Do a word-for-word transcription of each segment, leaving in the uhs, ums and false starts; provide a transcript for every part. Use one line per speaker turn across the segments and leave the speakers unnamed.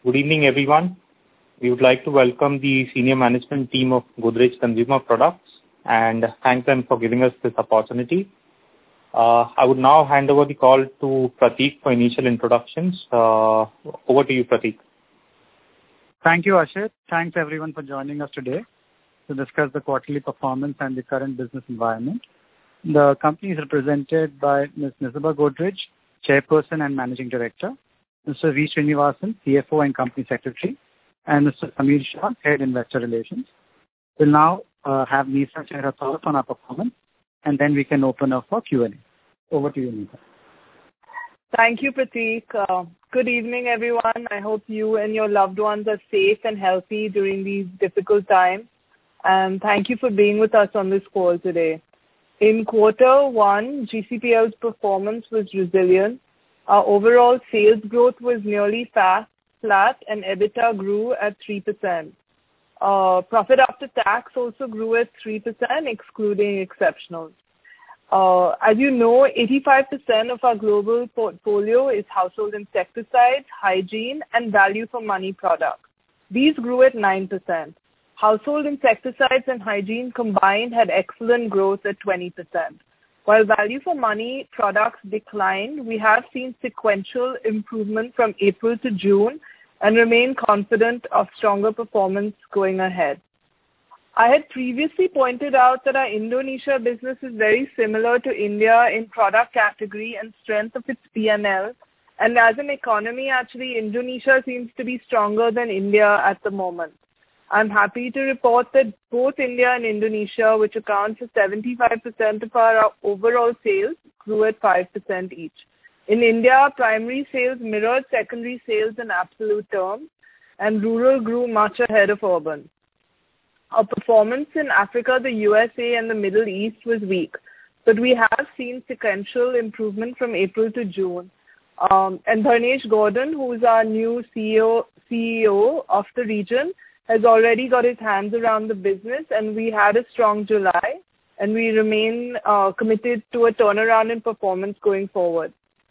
Good evening, everyone. We would like to welcome the senior management team of Godrej Consumer Products and thank them for giving us this opportunity. Uh, I would now hand over the call to Prateek for initial introductions. Uh, over to you, Prateek.
Thank you, Ashit. Thanks, everyone, for joining us today to discuss the quarterly performance and the current business environment. The company is represented by Miz Nisaba Godrej, Chairperson and Managing Director, Mister V. Srinivasan, C F O and Company Secretary, and Mister Samir Shah, Head Investor Relations. We'll now uh, have Nisa share her thoughts on our performance, and then we can open up for Q and A. Over to you, Nisa.
Thank you, Prateek. Uh, good evening, everyone. I hope you and your loved ones are safe and healthy during these difficult times. And thank you for being with us on this call today. In quarter one, G C P L's performance was resilient. Our overall sales growth was nearly fast, flat, and EBITDA grew at three percent. Uh, profit after tax also grew at three percent, excluding exceptionals. Uh, as you know, eighty-five percent of our global portfolio is household insecticides, hygiene, and value for money products. These grew at nine percent. Household insecticides and hygiene combined had excellent growth at twenty percent. While value for money products declined, we have seen sequential improvement from April to June and remain confident of stronger performance going ahead. I had previously pointed out that our Indonesia business is very similar to India in product category and strength of its P and L. And as an economy, actually, Indonesia seems to be stronger than India at the moment. I'm happy to report that both India and Indonesia, which account for seventy-five percent of our overall sales, grew at five percent each. In India, primary sales mirrored secondary sales in absolute terms, and rural grew much ahead of urban. Our performance in Africa, the U S A, and the Middle East was weak, but we have seen sequential improvement from April to June. Um, and Dharnesh Gordon, who is our new C E O, C E O of the region, has already got his hands around the business, and we had a strong July, and we remain uh, committed to a turnaround in performance going forward.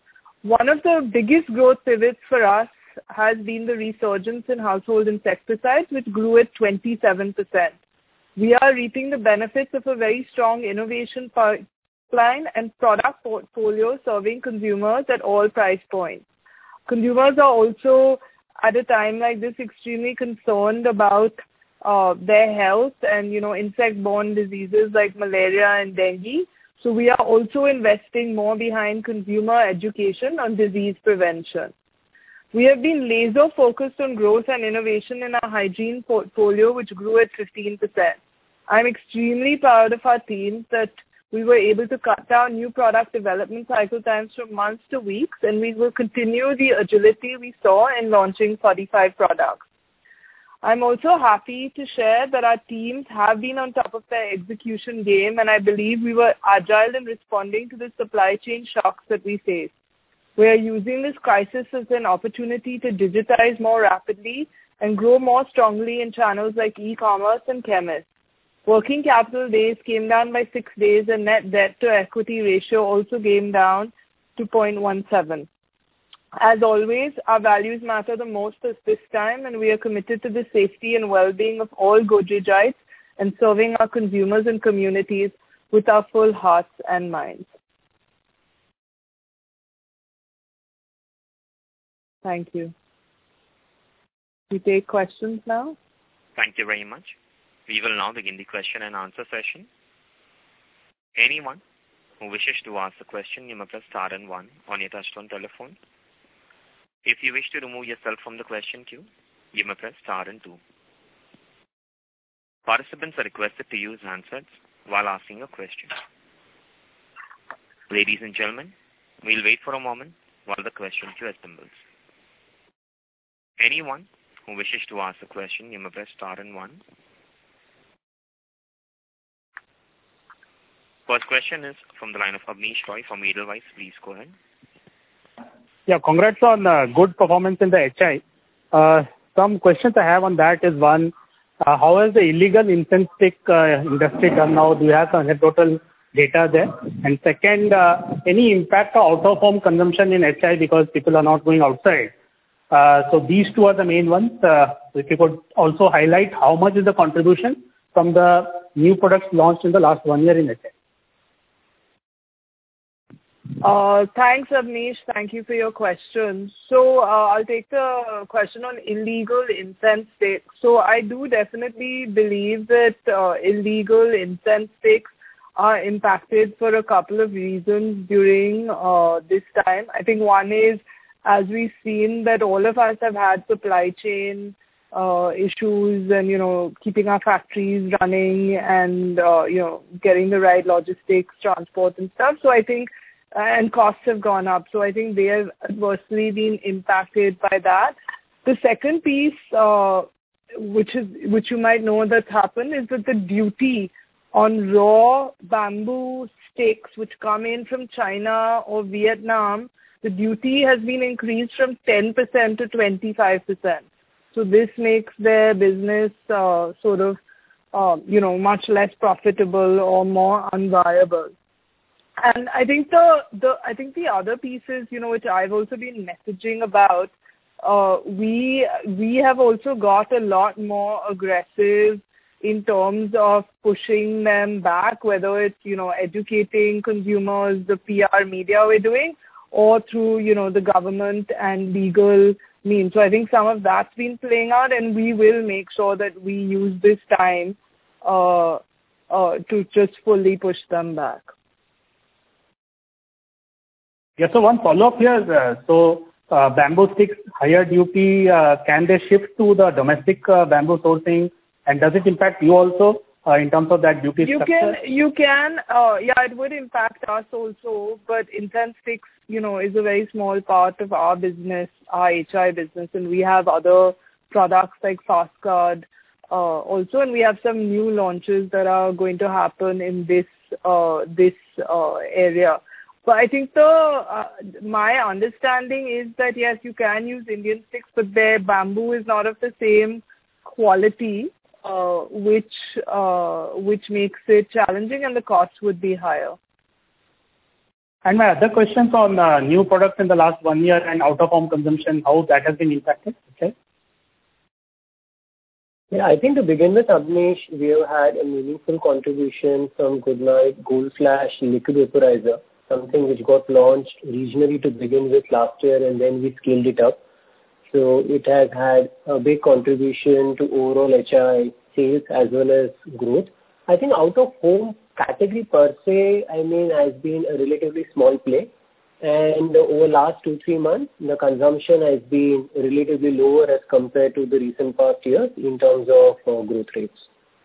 One of the biggest growth pivots for us has been the resurgence in household insecticides, which grew at twenty-seven percent. We are reaping the benefits of a very strong innovation pipeline and product portfolio serving consumers at all price points. Consumers are also, at a time like this, extremely concerned about uh, their health and, you know, insect-borne diseases like malaria and dengue. So we are also investing more behind consumer education on disease prevention. We have been laser focused on growth and innovation in our hygiene portfolio, which grew at fifteen percent. I'm extremely proud of our teams that we were able to cut down new product development cycle times from months to weeks, and we will continue the agility we saw in launching forty-five products. I'm also happy to share that our teams have been on top of their execution game, and I believe we were agile in responding to the supply chain shocks that we faced. We are using this crisis as an opportunity to digitize more rapidly and grow more strongly in channels like e-commerce and chemists. Working capital days came down by six days and net debt to equity ratio also came down to zero point one seven. As always, our values matter the most at this time, and we are committed to the safety and well-being of all Godrejites and serving our consumers and communities with our full hearts and minds. Thank you. We take questions now.
Thank you very much. We will now begin the question and answer session. Anyone who wishes to ask a question, you may press star and one on your touchtone telephone. If you wish to remove yourself from the question queue, you may press star and two. Participants are requested to use handsets while asking a question. Ladies and gentlemen, we'll wait for a moment while the question queue assembles. Anyone who wishes to ask a question, you may press star and one. First question is from the line of Abneesh Roy from Edelweiss. Please go ahead.
Yeah, congrats on uh, good performance in the H I. Uh, some questions I have on that is one, uh, how has the illegal incense stick uh, industry done now? Do you have some total data there? And second, uh, any impact of out-of-home consumption in H I because people are not going outside?
Uh, so these two are the main ones. Uh, if you could also highlight how much is the contribution from the new products launched in the last one year in H I.
Uh, thanks, Abneesh. Thank you for your question. So uh, I'll take the question on illegal incense sticks. So I do definitely believe that uh, illegal incense sticks are impacted for a couple of reasons during uh, this time. I think one is, as we've seen, that all of us have had supply chain uh, issues and, you know, keeping our factories running and, uh, you know, getting the right logistics, transport and stuff. So I think and costs have gone up. So I think they have adversely been impacted by that. The second piece, uh, which is which you might know that's happened, is that the duty on raw bamboo sticks which come in from China or Vietnam, the duty has been increased from ten percent to twenty-five percent. So this makes their business uh, sort of, uh, you know, much less profitable or more unviable. And I think the, the I think the other pieces, you know, which I've also been messaging about, uh, we we have also got a lot more aggressive in terms of pushing them back, whether it's, you know, educating consumers, the P R media we're doing, or through, you know, the government and legal means. So I think some of that's been playing out, and we will make sure that we use this time uh, uh, to just fully push them back.
Yeah, so one follow-up here. Uh, so uh, bamboo sticks, higher duty, uh, can they shift to the domestic uh, bamboo sourcing? And does it impact you also uh, in terms of that duty
you
structure?
Can, you can, uh, yeah, it would impact us also. But incense sticks, you know, is a very small part of our business, our H I business. And we have other products like FastGuard uh, also. And we have some new launches that are going to happen in this, uh, this uh, area. But I think the uh, my understanding is that, yes, you can use Indian sticks, but their bamboo is not of the same quality, uh, which uh, which makes it challenging, and the cost would be higher.
And my other questions on uh, new products in the last one year and out-of-home consumption, how that has been impacted? Okay.
Yeah, I think to begin with, Abneesh, we have had a meaningful contribution from Goodnight Gold Flash Liquid Vaporizer, something which got launched regionally to begin with last year, and then we scaled it up. So it has had a big contribution to overall H I sales as well as growth. I think out-of-home category per se, I mean, has been a relatively small play. And over last two, three months, the consumption has been relatively lower as compared to the recent past years in terms of uh, growth rates.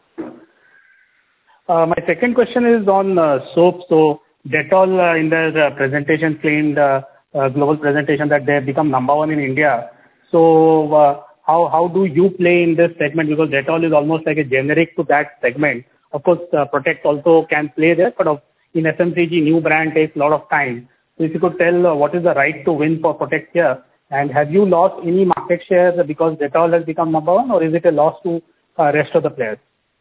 Uh, my second question is on uh, soap. So Dettol uh, in their uh, presentation claimed, uh, uh, global presentation, that they have become number one in India. So uh, how how do you play in this segment? Because Dettol is almost like a generic to that segment. Of course, uh, Protect also can play there, but of, in F M C G, new brand takes a lot of time. So if you could tell uh, what is the right to win for Protect here, and have you lost any market share because Dettol has become number one, or is it a loss to uh, rest of the players?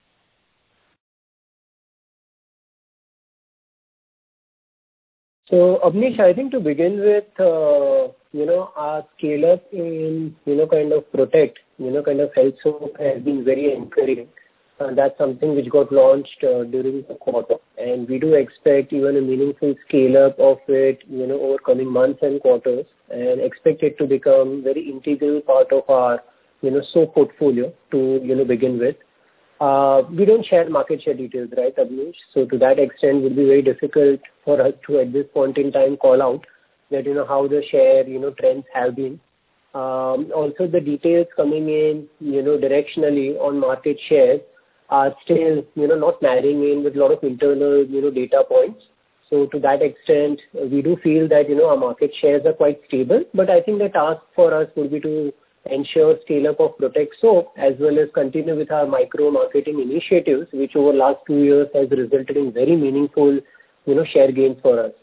So, Abneesh, I think to begin with, uh, you know, our scale up in, you know, kind of Protect, you know, kind of health soap has been very encouraging. Uh, that's something which got launched uh, during the quarter. And we do expect even a meaningful scale up of it, you know, over coming months and quarters, and expect it to become very integral part of our, you know, soap portfolio to, you know, begin with. Uh, we don't share market share details, right, Abneesh? So to that extent, it would be very difficult for us to, at this point in time, call out that, you know, how the share, you know, trends have been. Um, also, the details coming in, you know, directionally on market shares are still, you know, not marrying in with a lot of internal, you know, data points. So to that extent, we do feel that, you know, our market shares are quite stable. But I think the task for us would be to ensure scale-up of Protect Soap as well as continue with our micro-marketing initiatives, which over last two years has resulted in very meaningful, you know, share gains for us.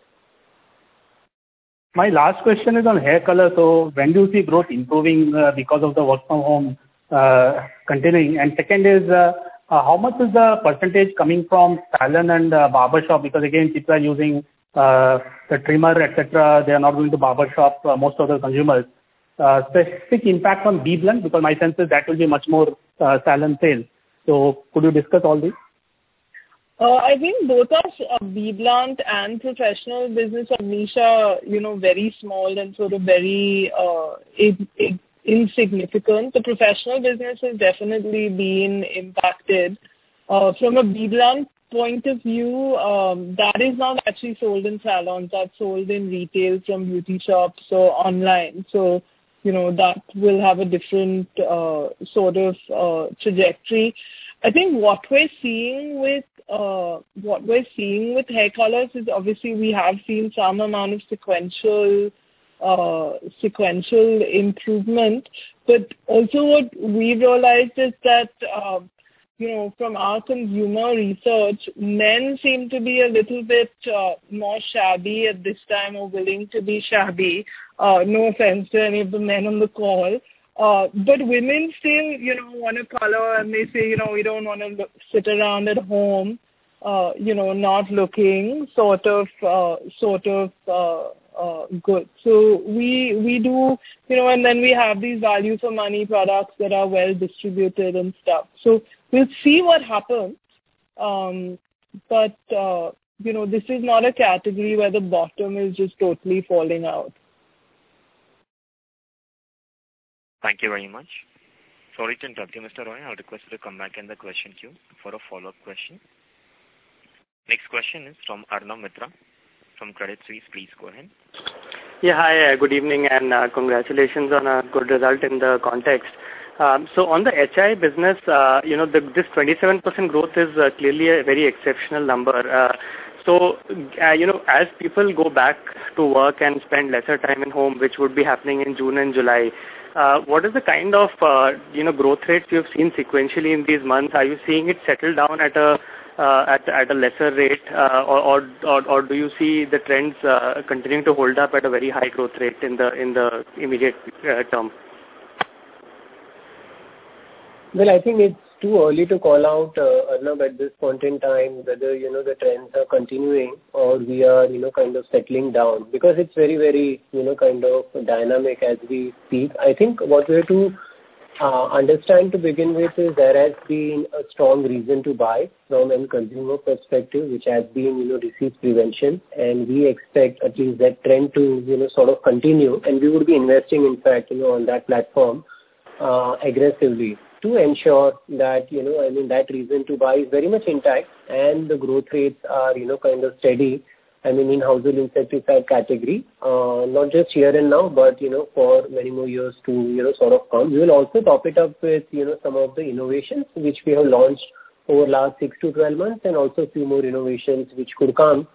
My last question is on hair color. So when do you see growth improving uh, because of the work from home uh, continuing? And second is, uh, uh, how much is the percentage coming from salon and uh, barber shop? Because again, people are using uh, the trimmer, et cetera. They are not going to barber shop, uh, most of the consumers. uh, specific impact on BBlunt? Because my sense is that will be much more uh, salon sales. So could you discuss all this?
Uh, I think both our uh, BBlunt and professional business of niche are, you know, very small and sort of very uh, in, in, insignificant. The professional business has definitely been impacted. Uh, from a BBlunt point of view, um, that is not actually sold in salons. That's sold in retail from beauty shops or online. So, you know, that will have a different uh, sort of uh, trajectory. I think what we're seeing with uh, what we're seeing with hair colors is obviously we have seen some amount of sequential uh, sequential improvement, but also what we've realized is that uh, you know, from our consumer research, men seem to be a little bit uh, more shabby at this time, or willing to be shabby. Uh, no offense to any of the men on the call. Uh, but women still, you know, want to color, and they say, you know, we don't want to look, sit around at home, uh, you know, not looking sort of, uh, sort of uh, uh, good. So we we do, you know, and then we have these value for money products that are well distributed and stuff. So we'll see what happens. Um, but uh, you know, this is not a category where the bottom is just totally falling out.
Thank you very much. Sorry to interrupt you, Mister Roy. I'll request you to come back in the question queue for a follow-up question. Next question is from Arnav Mitra from Credit Suisse. Please go ahead.
Yeah, hi, uh, good evening, and uh, congratulations on a good result in the context. Um, so on the H I business, uh, you know, the, this twenty-seven percent growth is uh, clearly a very exceptional number. Uh, so, uh, you know, as people go back to work and spend lesser time in home, which would be happening in June and July, uh, what is the kind of, uh, you know, growth rates you have seen sequentially in these months? Are you seeing it settle down at a uh, at, at a lesser rate, uh, or, or, or or do you see the trends uh, continuing to hold up at a very high growth rate in the in the immediate uh, term?
Well, I think it's too early to call out, uh, Arnab, at this point in time, whether, you know, the trends are continuing or we are, you know, kind of settling down, because it's very, very, you know, kind of dynamic as we speak. I think what we have to uh, understand to begin with is there has been a strong reason to buy from a consumer perspective, which has been, you know, disease prevention, and we expect at least that trend to, you know, sort of continue, and we would be investing, in fact, you know, on that platform uh, aggressively, to ensure that, you know, I mean, that reason to buy is very much intact and the growth rates are, you know, kind of steady. I mean, in household insecticide category, uh, not just here and now, but, you know, for many more years to, you know, sort of come. We will also top it up with, you know, some of the innovations which we have launched over last six to twelve months, and also a few more innovations which could come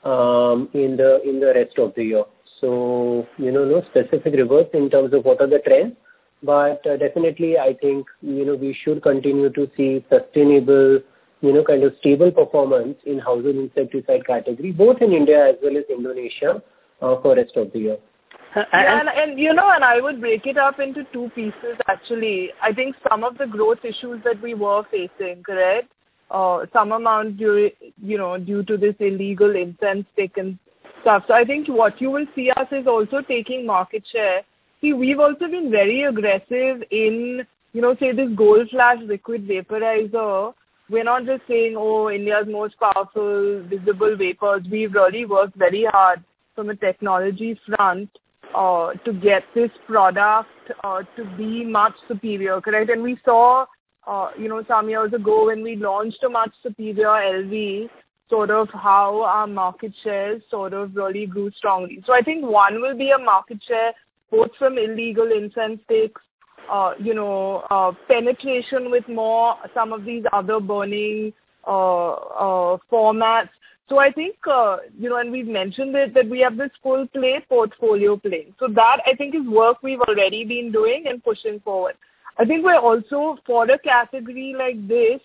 um, in the in the rest of the year. So, you know, no specific reverse in terms of what are the trends. But uh, definitely, I think, you know, we should continue to see sustainable, you know, kind of stable performance in household insecticide category, both in India as well as Indonesia, uh, for rest of the year.
Yeah, and, and, you know, and I would break it up into two pieces, actually. I think some of the growth issues that we were facing, correct? Uh, some amount, due, you know, due to this illegal incense stick and stuff. So I think what you will see us is also taking market share. See, we've also been very aggressive in, you know, say this Gold Flash liquid vaporizer. We're not just saying, oh, India's most powerful visible vapors. We've really worked very hard from a technology front uh, to get this product uh, to be much superior, correct? And we saw, uh, you know, some years ago when we launched a much superior L V, sort of how our market shares sort of really grew strongly. So I think one will be a market share both from illegal incense sticks, uh, you know, uh, penetration with more some of these other burning uh, uh, formats. So I think, uh, you know, and we've mentioned it, that we have this full play portfolio play. So that, I think, is work we've already been doing and pushing forward. I think we're also, for a category like this,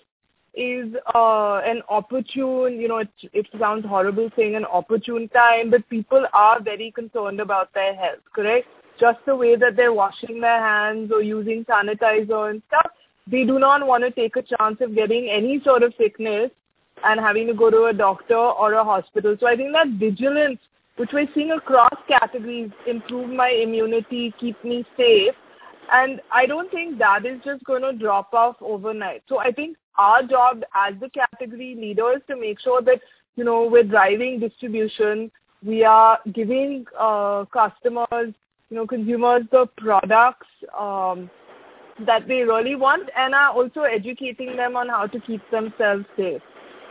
is uh, an opportune, you know, it, it sounds horrible saying an opportune time, but people are very concerned about their health, correct? Just the way that they're washing their hands or using sanitizer and stuff, they do not want to take a chance of getting any sort of sickness and having to go to a doctor or a hospital. So I think that vigilance which we're seeing across categories, improve my immunity, keep me safe. And I don't think that is just going to drop off overnight. So I think our job as the category leaders to make sure that, you know, we're driving distribution, we are giving uh, customers, you know, consumers the products um, that they really want, and are also educating them on how to keep themselves safe.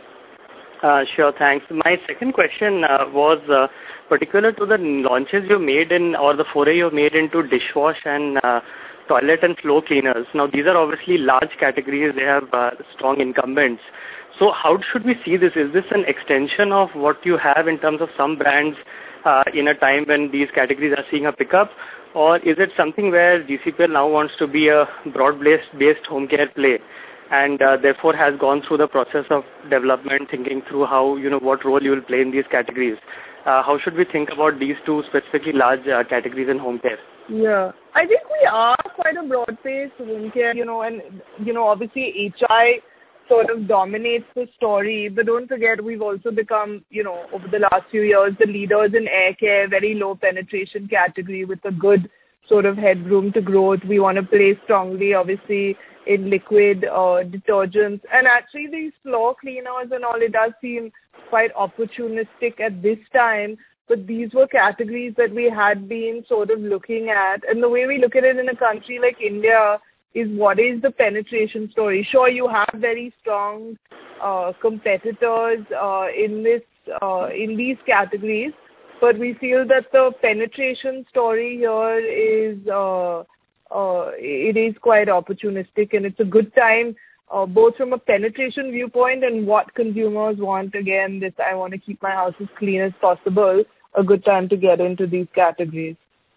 Uh, sure, thanks. My second question uh, was uh, particular to the launches you made in, or the foray you made into dishwash and uh, toilet and floor cleaners. Now, these are obviously large categories. They have uh, strong incumbents. So how should we see this? Is this an extension of what you have in terms of some brands uh, in a time when these categories are seeing a pickup? Or is it something where G C P L now wants to be a broad-based based home care play, and uh, therefore has gone through the process of development, thinking through how, you know, what role you will play in these categories? Uh, how should we think about these two specifically large uh, categories in home care?
Yeah, I think we are quite a broad-based home care, you know, and, you know, obviously H I sort of dominates the story, but don't forget we've also become, you know, over the last few years, the leaders in air care, very low penetration category with a good sort of headroom to growth. We want to play strongly, obviously, in liquid uh, detergents. And actually these floor cleaners and all, it does seem quite opportunistic at this time, but these were categories that we had been sort of looking at. And the way we look at it in a country like India is what is the penetration story. Sure, you have very strong uh, competitors uh, in this uh, in these categories, but we feel that the penetration story here is uh, uh, it is quite opportunistic, and it's a good time uh, both from a penetration viewpoint and what consumers want. Again, this I want to keep my house as clean as possible. A good time to get into these categories.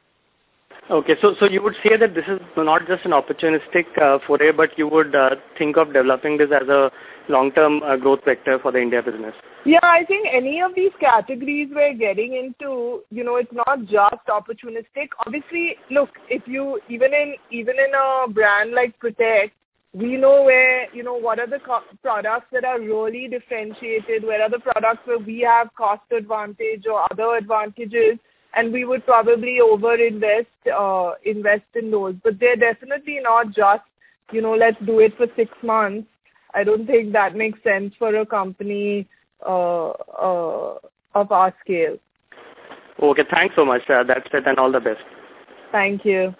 Okay, so so you would say that this is not just an opportunistic uh, foray, but you would uh, think of developing this as a long-term uh, growth vector for the India business.
Yeah, I think any of these categories we're getting into, you know, it's not just opportunistic. Obviously, look, if you even in even in a brand like Protect, we know where, you know, what are the co- products that are really differentiated, where are the products where we have cost advantage or other advantages, and we would probably over-invest uh, invest in those. But they're definitely not just, you know, let's do it for six months. I don't think that makes sense for a company uh, uh, of our scale.
Okay, thanks so much. Uh, that's it, and all the best.
Thank you.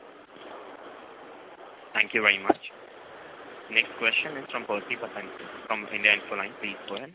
Thank you very much. Next question is from Percy Panthaki from India Infoline. Please go ahead.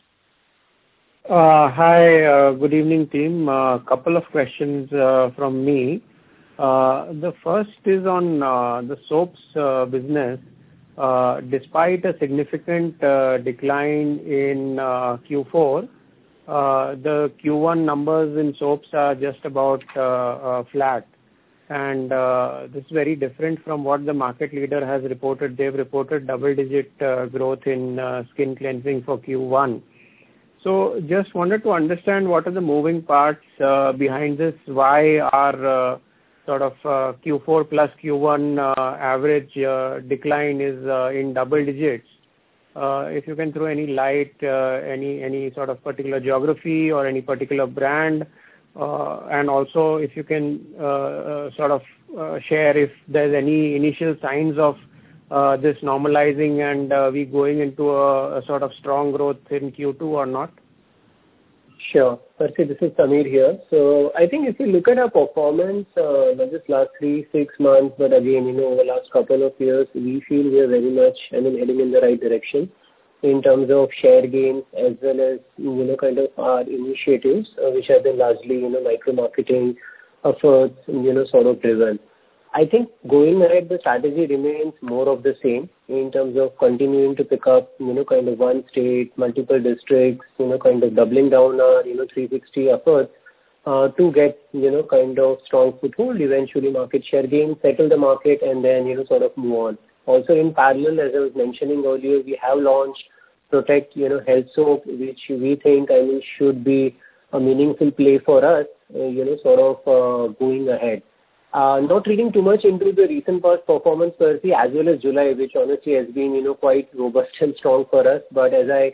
Uh, hi, uh, good evening team. A uh, couple of questions uh, from me. Uh, the first is on uh, the soaps uh, business. Uh, despite a significant uh, decline in uh, Q four, uh, the Q one numbers in soaps are just about uh, uh, flat. And uh, this is very different from what the market leader has reported. They've reported double-digit uh, growth in uh, skin cleansing for Q one. So just wanted to understand what are the moving parts uh, behind this, why our uh, sort of uh, Q four plus Q one uh, average uh, decline is uh, in double digits. Uh, if you can throw any light, uh, any any sort of particular geography or any particular brand, uh, and also if you can uh, uh, sort of uh, share if there's any initial signs of Uh, this normalizing and uh, we going into a, a sort of strong growth in Q two or not?
Sure. Percy, this is Samir here. So I think if you look at our performance, uh, not just last three, six months, but again, you know, over the last couple of years, we feel we are very much, I mean, heading in the right direction in terms of share gains as well as, you know, kind of our initiatives, uh, which have been largely, you know, micro-marketing efforts, you know, sort of driven. I think going ahead, the strategy remains more of the same in terms of continuing to pick up, you know, kind of one state, multiple districts, you know, kind of doubling down our, you know, three sixty efforts uh, to get, you know, kind of strong foothold, eventually market share gain, settle the market, and then, you know, sort of move on. Also in parallel, as I was mentioning earlier, we have launched Protect, you know, Health Soap, which we think, I mean, should be a meaningful play for us, uh, you know, sort of uh, going ahead. Uh, not reading too much into the recent past performance, Percy, as well as July, which honestly has been, you know, quite robust and strong for us. But as I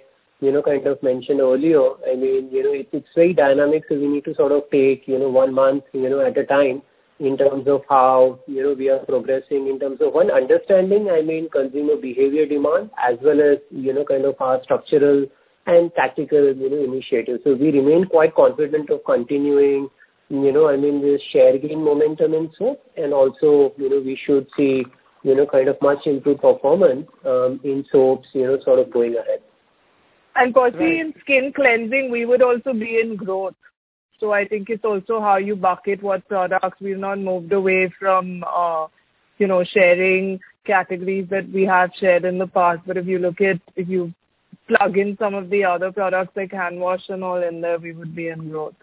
you know, kind of mentioned earlier, I mean, you know, it's, it's very dynamic, so we need to sort of take, you know, one month, you know, at a time in terms of how, you know, we are progressing in terms of one understanding, I mean, consumer behavior demand, as well as, you know, kind of our structural and tactical, you know, initiatives. So we remain quite confident of continuing, you know, I mean, this share gain momentum in soap, and also, you know, we should see, you know, kind of much improved performance um, in soaps, you know, sort of going ahead.
And Percy,
Right.
in skin cleansing, we would also be in growth. So I think it's also how you bucket what products. We've not moved away from, uh, you know, sharing categories that we have shared in the past. But if you look at, if you plug in some of the other products like hand wash and all in there, we would be in growth.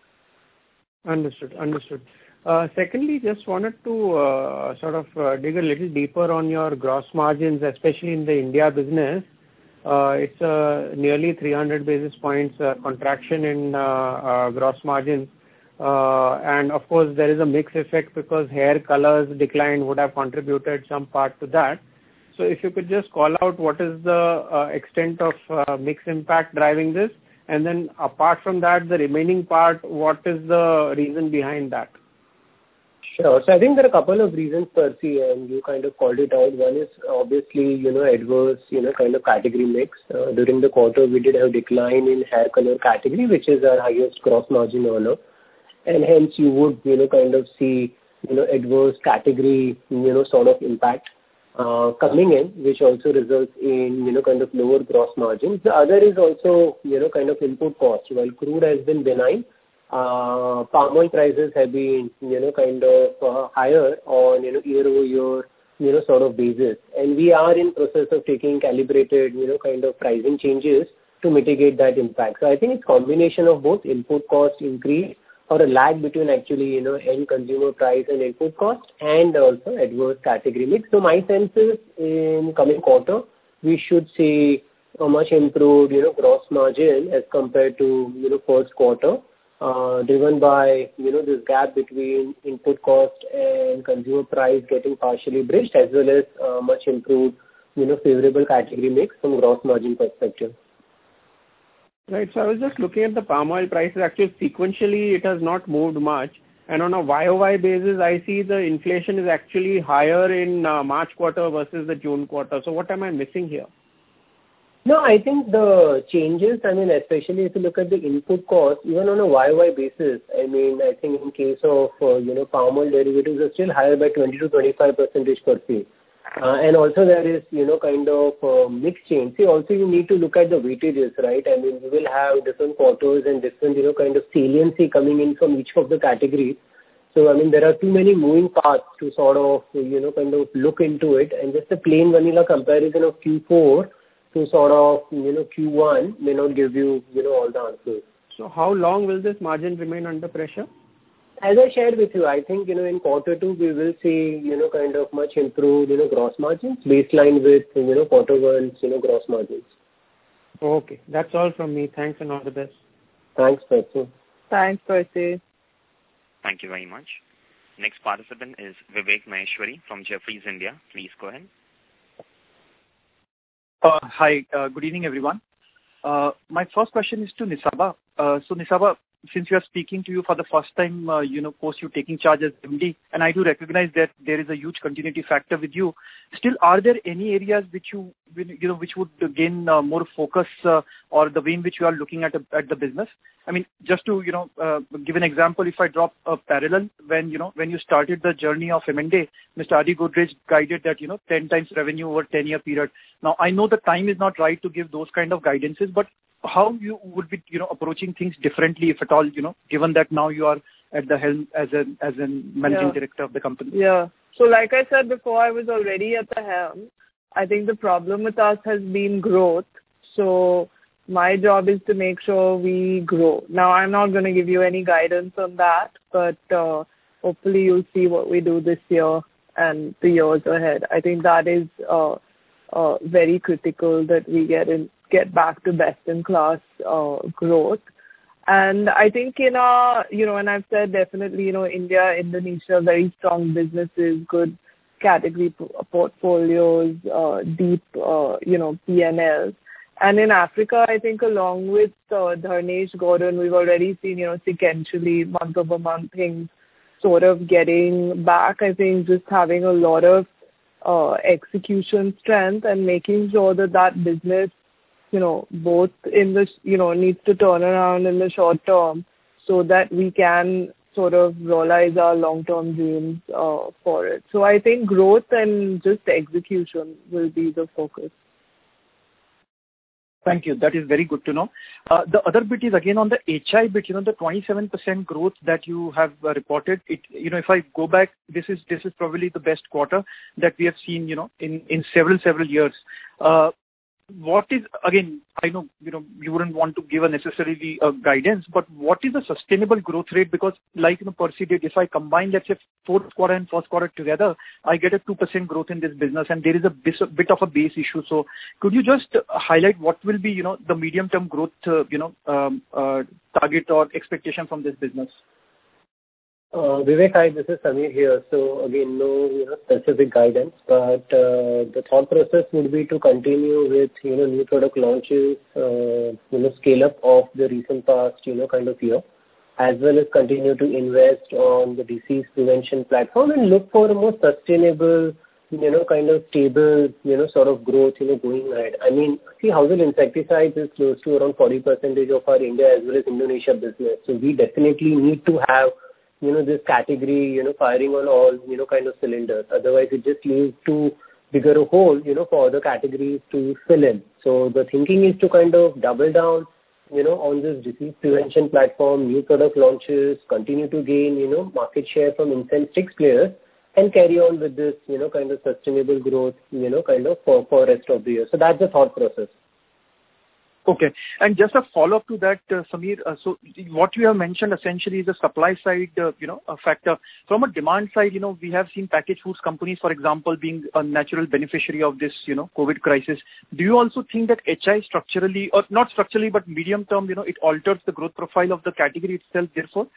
Understood. Understood. Uh, Secondly, just wanted to uh, sort of uh, dig a little deeper on your gross margins, especially in the India business. Uh, It's a nearly three hundred basis points uh, contraction in uh, uh, gross margins. Uh, And of course, there is a mix effect because hair colors decline would have contributed some part to that. So if you could just call out what is the uh, extent of uh, mix impact driving this, and then apart from that, the remaining part, what is the reason behind that?
Sure. So I think there are a couple of reasons, Percy, and you kind of called it out. One is obviously, you know, adverse, you know, kind of category mix. Uh, during the quarter, we did have decline in hair color category, which is our highest gross margin earner. And hence you would, you know, kind of see, you know, adverse category, you know, sort of impact uh, coming in, which also results in, you know, kind of lower gross margins. The other is also, you know, kind of input cost. While crude has been benign, Uh, palm oil prices have been, you know, kind of uh, higher on, you know, year-over-year, you know, sort of basis. And we are in process of taking calibrated, you know, kind of pricing changes to mitigate that impact. So I think it's combination of both input cost increase or a lag between actually, you know, end consumer price and input cost, and also adverse category mix. So my sense is in coming quarter, we should see a much improved, you know, gross margin as compared to, you know, first quarter. Uh, driven by, you know, this gap between input cost and consumer price getting partially bridged, as well as uh, much improved, you know, favorable category mix from gross margin perspective.
Right. So I was just looking at the palm oil prices. Actually, sequentially, it has not moved much. And on a Y O Y basis, I see the inflation is actually higher in uh, March quarter versus the June quarter. So what am I missing here?
No, I think the changes, I mean, especially if you look at the input cost, even on a Y O Y basis, I mean, I think in case of, uh, you know, palm oil derivatives are still higher by twenty to twenty-five percentage per se. Uh, and also there is, you know, kind of uh, mix change. See, also you need to look at the weightages, right? I mean, we will have different quarters and different, you know, kind of saliency coming in from each of the categories. So, I mean, there are too many moving parts to sort of, you know, kind of look into it. And just a plain vanilla comparison of Q four to sort of, you know, Q one may not give you, you know, all the answers.
So how long will this margin remain under pressure?
As I shared with you, I think, you know, in quarter two, we will see, you know, kind of much improved, you know, gross margins, baseline with, you know, quarter one's, you know, gross margins.
Okay. That's all from me. Thanks and all the best.
Thanks, Percy.
Thanks, Percy.
Thank you very much. Next participant is Vivek Maheshwari from Jefferies India. Please go ahead.
Uh, hi, uh, good evening, everyone. Uh, my first question is to Nisaba. Uh, so, Nisaba, since we are speaking to you for the first time, uh, you know, post you taking charge as M D, and I do recognize that there is a huge continuity factor with you. Still, are there any areas which you, you know, which would gain uh, more focus, uh, or the way in which you are looking at a, at the business? I mean, just to, you know, uh, give an example, if I drop a parallel, when, you know, when you started the journey of M and A, Mister Adi Godrej guided that, you know, ten times revenue over ten year period. Now, I know the time is not right to give those kind of guidances, but how you would be, you know, approaching things differently, if at all, you know, given that now you are at the helm as a as a managing
yeah.
director of the company?
Yeah. So like I said before, I was already at the helm. I think the problem with us has been growth. So my job is to make sure we grow. Now, I'm not going to give you any guidance on that, but uh, hopefully you'll see what we do this year and the years ahead. I think that is uh, uh, very critical that we get in, get back to best-in-class uh, growth. And I think in our, you know, and I've said definitely, you know, India, Indonesia, very strong businesses, good category p- portfolios, uh, deep, uh, you know, P and Ls. And in Africa, I think along with uh, Dharnesh Gordon, we've already seen, you know, sequentially, month over month, things sort of getting back. I think just having a lot of uh, execution strength and making sure that that business, you know, both in the, you know, needs to turn around in the short term so that we can sort of realize our long-term dreams uh, for it. So I think growth and just execution will be the focus.
Thank you. That is very good to know. Uh, the other bit is again on the H I bit, you know, the twenty-seven percent growth that you have uh, reported. It, you know, if I go back, this is this is probably the best quarter that we have seen, you know, in, in several, several years. Uh, what is, again, I know, you know, you wouldn't want to give a necessarily uh, guidance, but what is the sustainable growth rate? Because like, you know, Percy did, if I combine, let's say, fourth quarter and first quarter together, I get a two percent growth in this business, and there is a bit, a bit of a base issue. So could you just highlight what will be, you know, the medium-term growth, uh, you know, um, uh, target or expectation from this business?
Uh, Vivek, hi, this is Samir here. So again, no you know, specific guidance, but uh, the thought process would be to continue with you know new product launches, uh, you know scale up of the recent past you know kind of year, as well as continue to invest on the disease prevention platform and look for a more sustainable, you know kind of stable you know sort of growth you know going ahead. I mean, see, household insecticides is close to around forty percent of our India as well as Indonesia business. So we definitely need to have you know, this category, you know, firing on all, you know, kind of cylinders. Otherwise, it just leaves too bigger a hole, you know, for other categories to fill in. So the thinking is to kind of double down, you know, on this disease prevention platform, new product launches, continue to gain, you know, market share from incense sticks players, and carry on with this, you know, kind of sustainable growth, you know, kind of for, for rest of the year. So that's the thought process.
Okay. And just a follow-up to that, uh, Samir, uh, so what you have mentioned essentially is a supply side, uh, you know, a factor. From a demand side, you know, we have seen packaged foods companies, for example, being a natural beneficiary of this, you know, COVID crisis. Do you also think that H I structurally, or not structurally, but medium term, you know, it alters the growth profile of the category itself, therefore?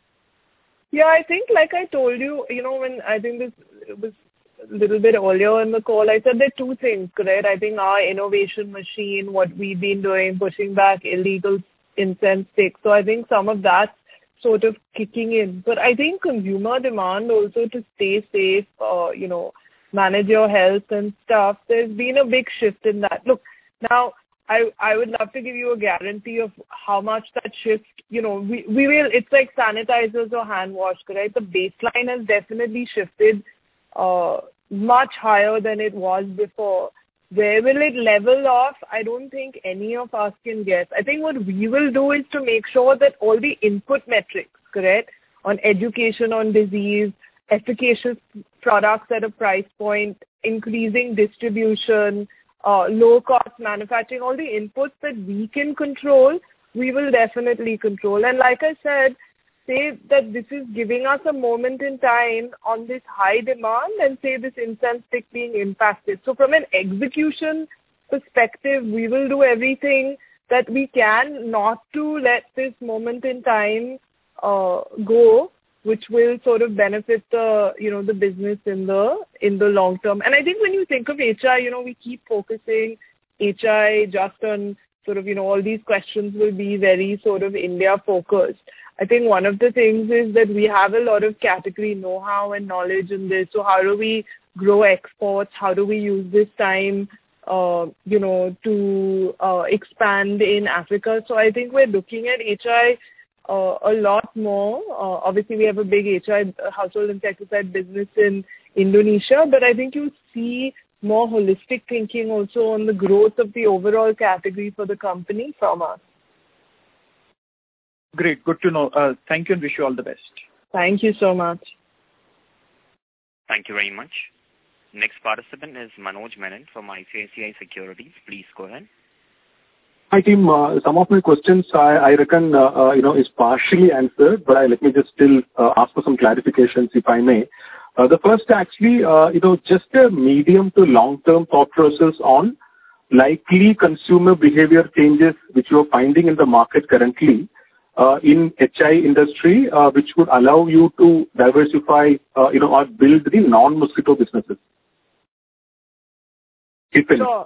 Yeah, I think like I told you, you know, when I think this was a little bit earlier in the call, I said there are two things, correct? I think our innovation machine, what we've been doing, pushing back illegal incense sticks. So I think some of that's sort of kicking in. But I think consumer demand also to stay safe, uh, you know, manage your health and stuff, there's been a big shift in that. Look, now, I, I would love to give you a guarantee of how much that shift, you know, we, we will, it's like sanitizers or hand wash, correct? The baseline has definitely shifted Uh, much higher than it was before. Where will it level off? I don't think any of us can guess. I think what we will do is to make sure that all the input metrics, correct, on education on disease, efficacious products at a price point, increasing distribution, uh, low-cost manufacturing, all the inputs that we can control, we will definitely control. And like I said, say that this is giving us a moment in time on this high demand and say this incense stick being impacted. So from an execution perspective, we will do everything that we can not to let this moment in time uh, go, which will sort of benefit the, you know, the business in the, in the long term. And I think when you think of H I, you know, we keep focusing H I just on sort of, you know, all these questions will be very sort of India focused. I think one of the things is that we have a lot of category know-how and knowledge in this. So how do we grow exports? How do we use this time, uh, you know, to uh, expand in Africa? So I think we're looking at H I uh, a lot more. Uh, obviously, we have a big H I household insecticide business in Indonesia, but I think you see more holistic thinking also on the growth of the overall category for the company from us.
Great. Good to know. Uh, thank you and wish you all the best.
Thank you so much.
Thank you very much. Next participant is Manoj Menon from I C I C I Securities. Please go ahead.
Hi team, uh, some of my questions I, I reckon uh, uh, you know is partially answered, but I, let me just still uh, ask for some clarifications if I may. Uh, the first actually, uh, you know, just a medium to long-term thought process on likely consumer behavior changes which you are finding in the market currently. Uh, in H I industry, uh, which would allow you to diversify, uh, you know, or build the non-mosquito businesses? If any.
Sure.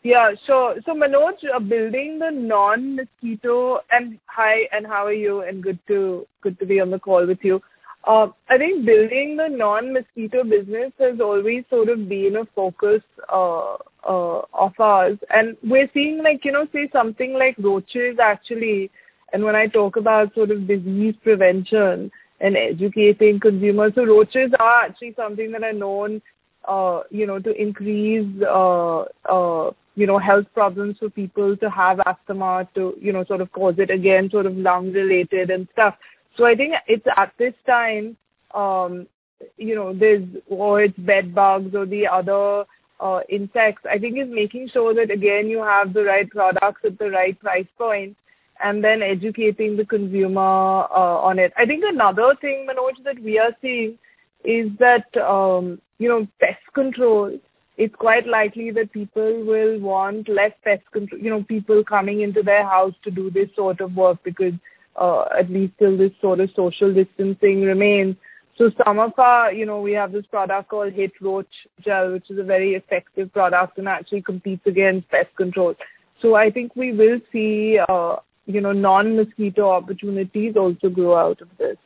Yeah, sure. So Manoj, uh, building the non-mosquito, and hi, and how are you? And good to good to be on the call with you. Uh, I think building the non-mosquito business has always sort of been a focus uh, uh, of ours, and we're seeing, like, you know, say something like roaches actually. And when I talk about sort of disease prevention and educating consumers, so roaches are actually something that are known, uh, you know, to increase, uh, uh, you know, health problems for people, to have asthma, to, you know, sort of cause it again, sort of lung related and stuff. So I think it's at this time, um, you know, there's, or it's bed bugs or the other uh, insects, I think is making sure that, again, you have the right products at the right price point, and then educating the consumer uh, on it. I think another thing, Manoj, that we are seeing is that, um, you know, pest control, it's quite likely that people will want less pest control, you know, people coming into their house to do this sort of work, because uh, at least till this sort of social distancing remains. So some of our, you know, we have this product called Hit Roach Gel, which is a very effective product and actually competes against pest control. So I think we will see, uh, you know, non-mosquito opportunities also grow out of this.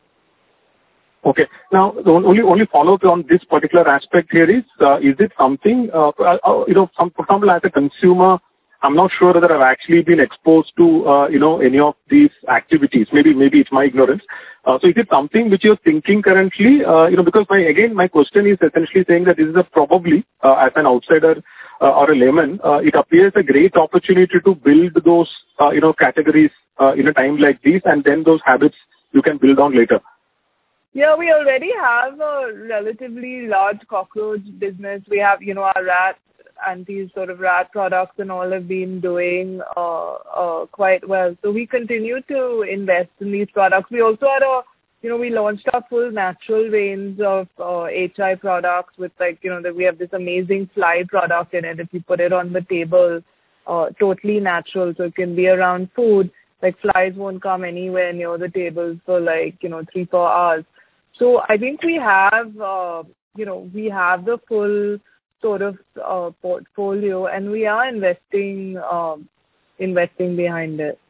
Okay. Now, the only only follow-up on this particular aspect here is, uh, is it something, uh, uh, you know, some, for example, as a consumer, I'm not sure whether I've actually been exposed to, uh, you know, any of these activities. Maybe maybe it's my ignorance. Uh, so is it something which you're thinking currently? Uh, you know, because my again, my question is essentially saying that this is a probably, uh, as an outsider uh, or a layman, uh, it appears a great opportunity to build those, uh, you know, categories uh, in a time like this, and then those habits you can build on later.
Yeah, we already have a relatively large cockroach business. We have, you know, our rat, anti sort of rat products and all have been doing uh, uh, quite well. So we continue to invest in these products. We also had a, you know, we launched our full natural range of uh, H I products with, like, you know, that we have this amazing fly product in it. If you put it on the table, uh, totally natural, so it can be around food. Like, flies won't come anywhere near the tables for, like, you know, three, four hours. So I think we have, uh, you know, we have the full sort of uh, portfolio, and we are investing, um, investing behind it.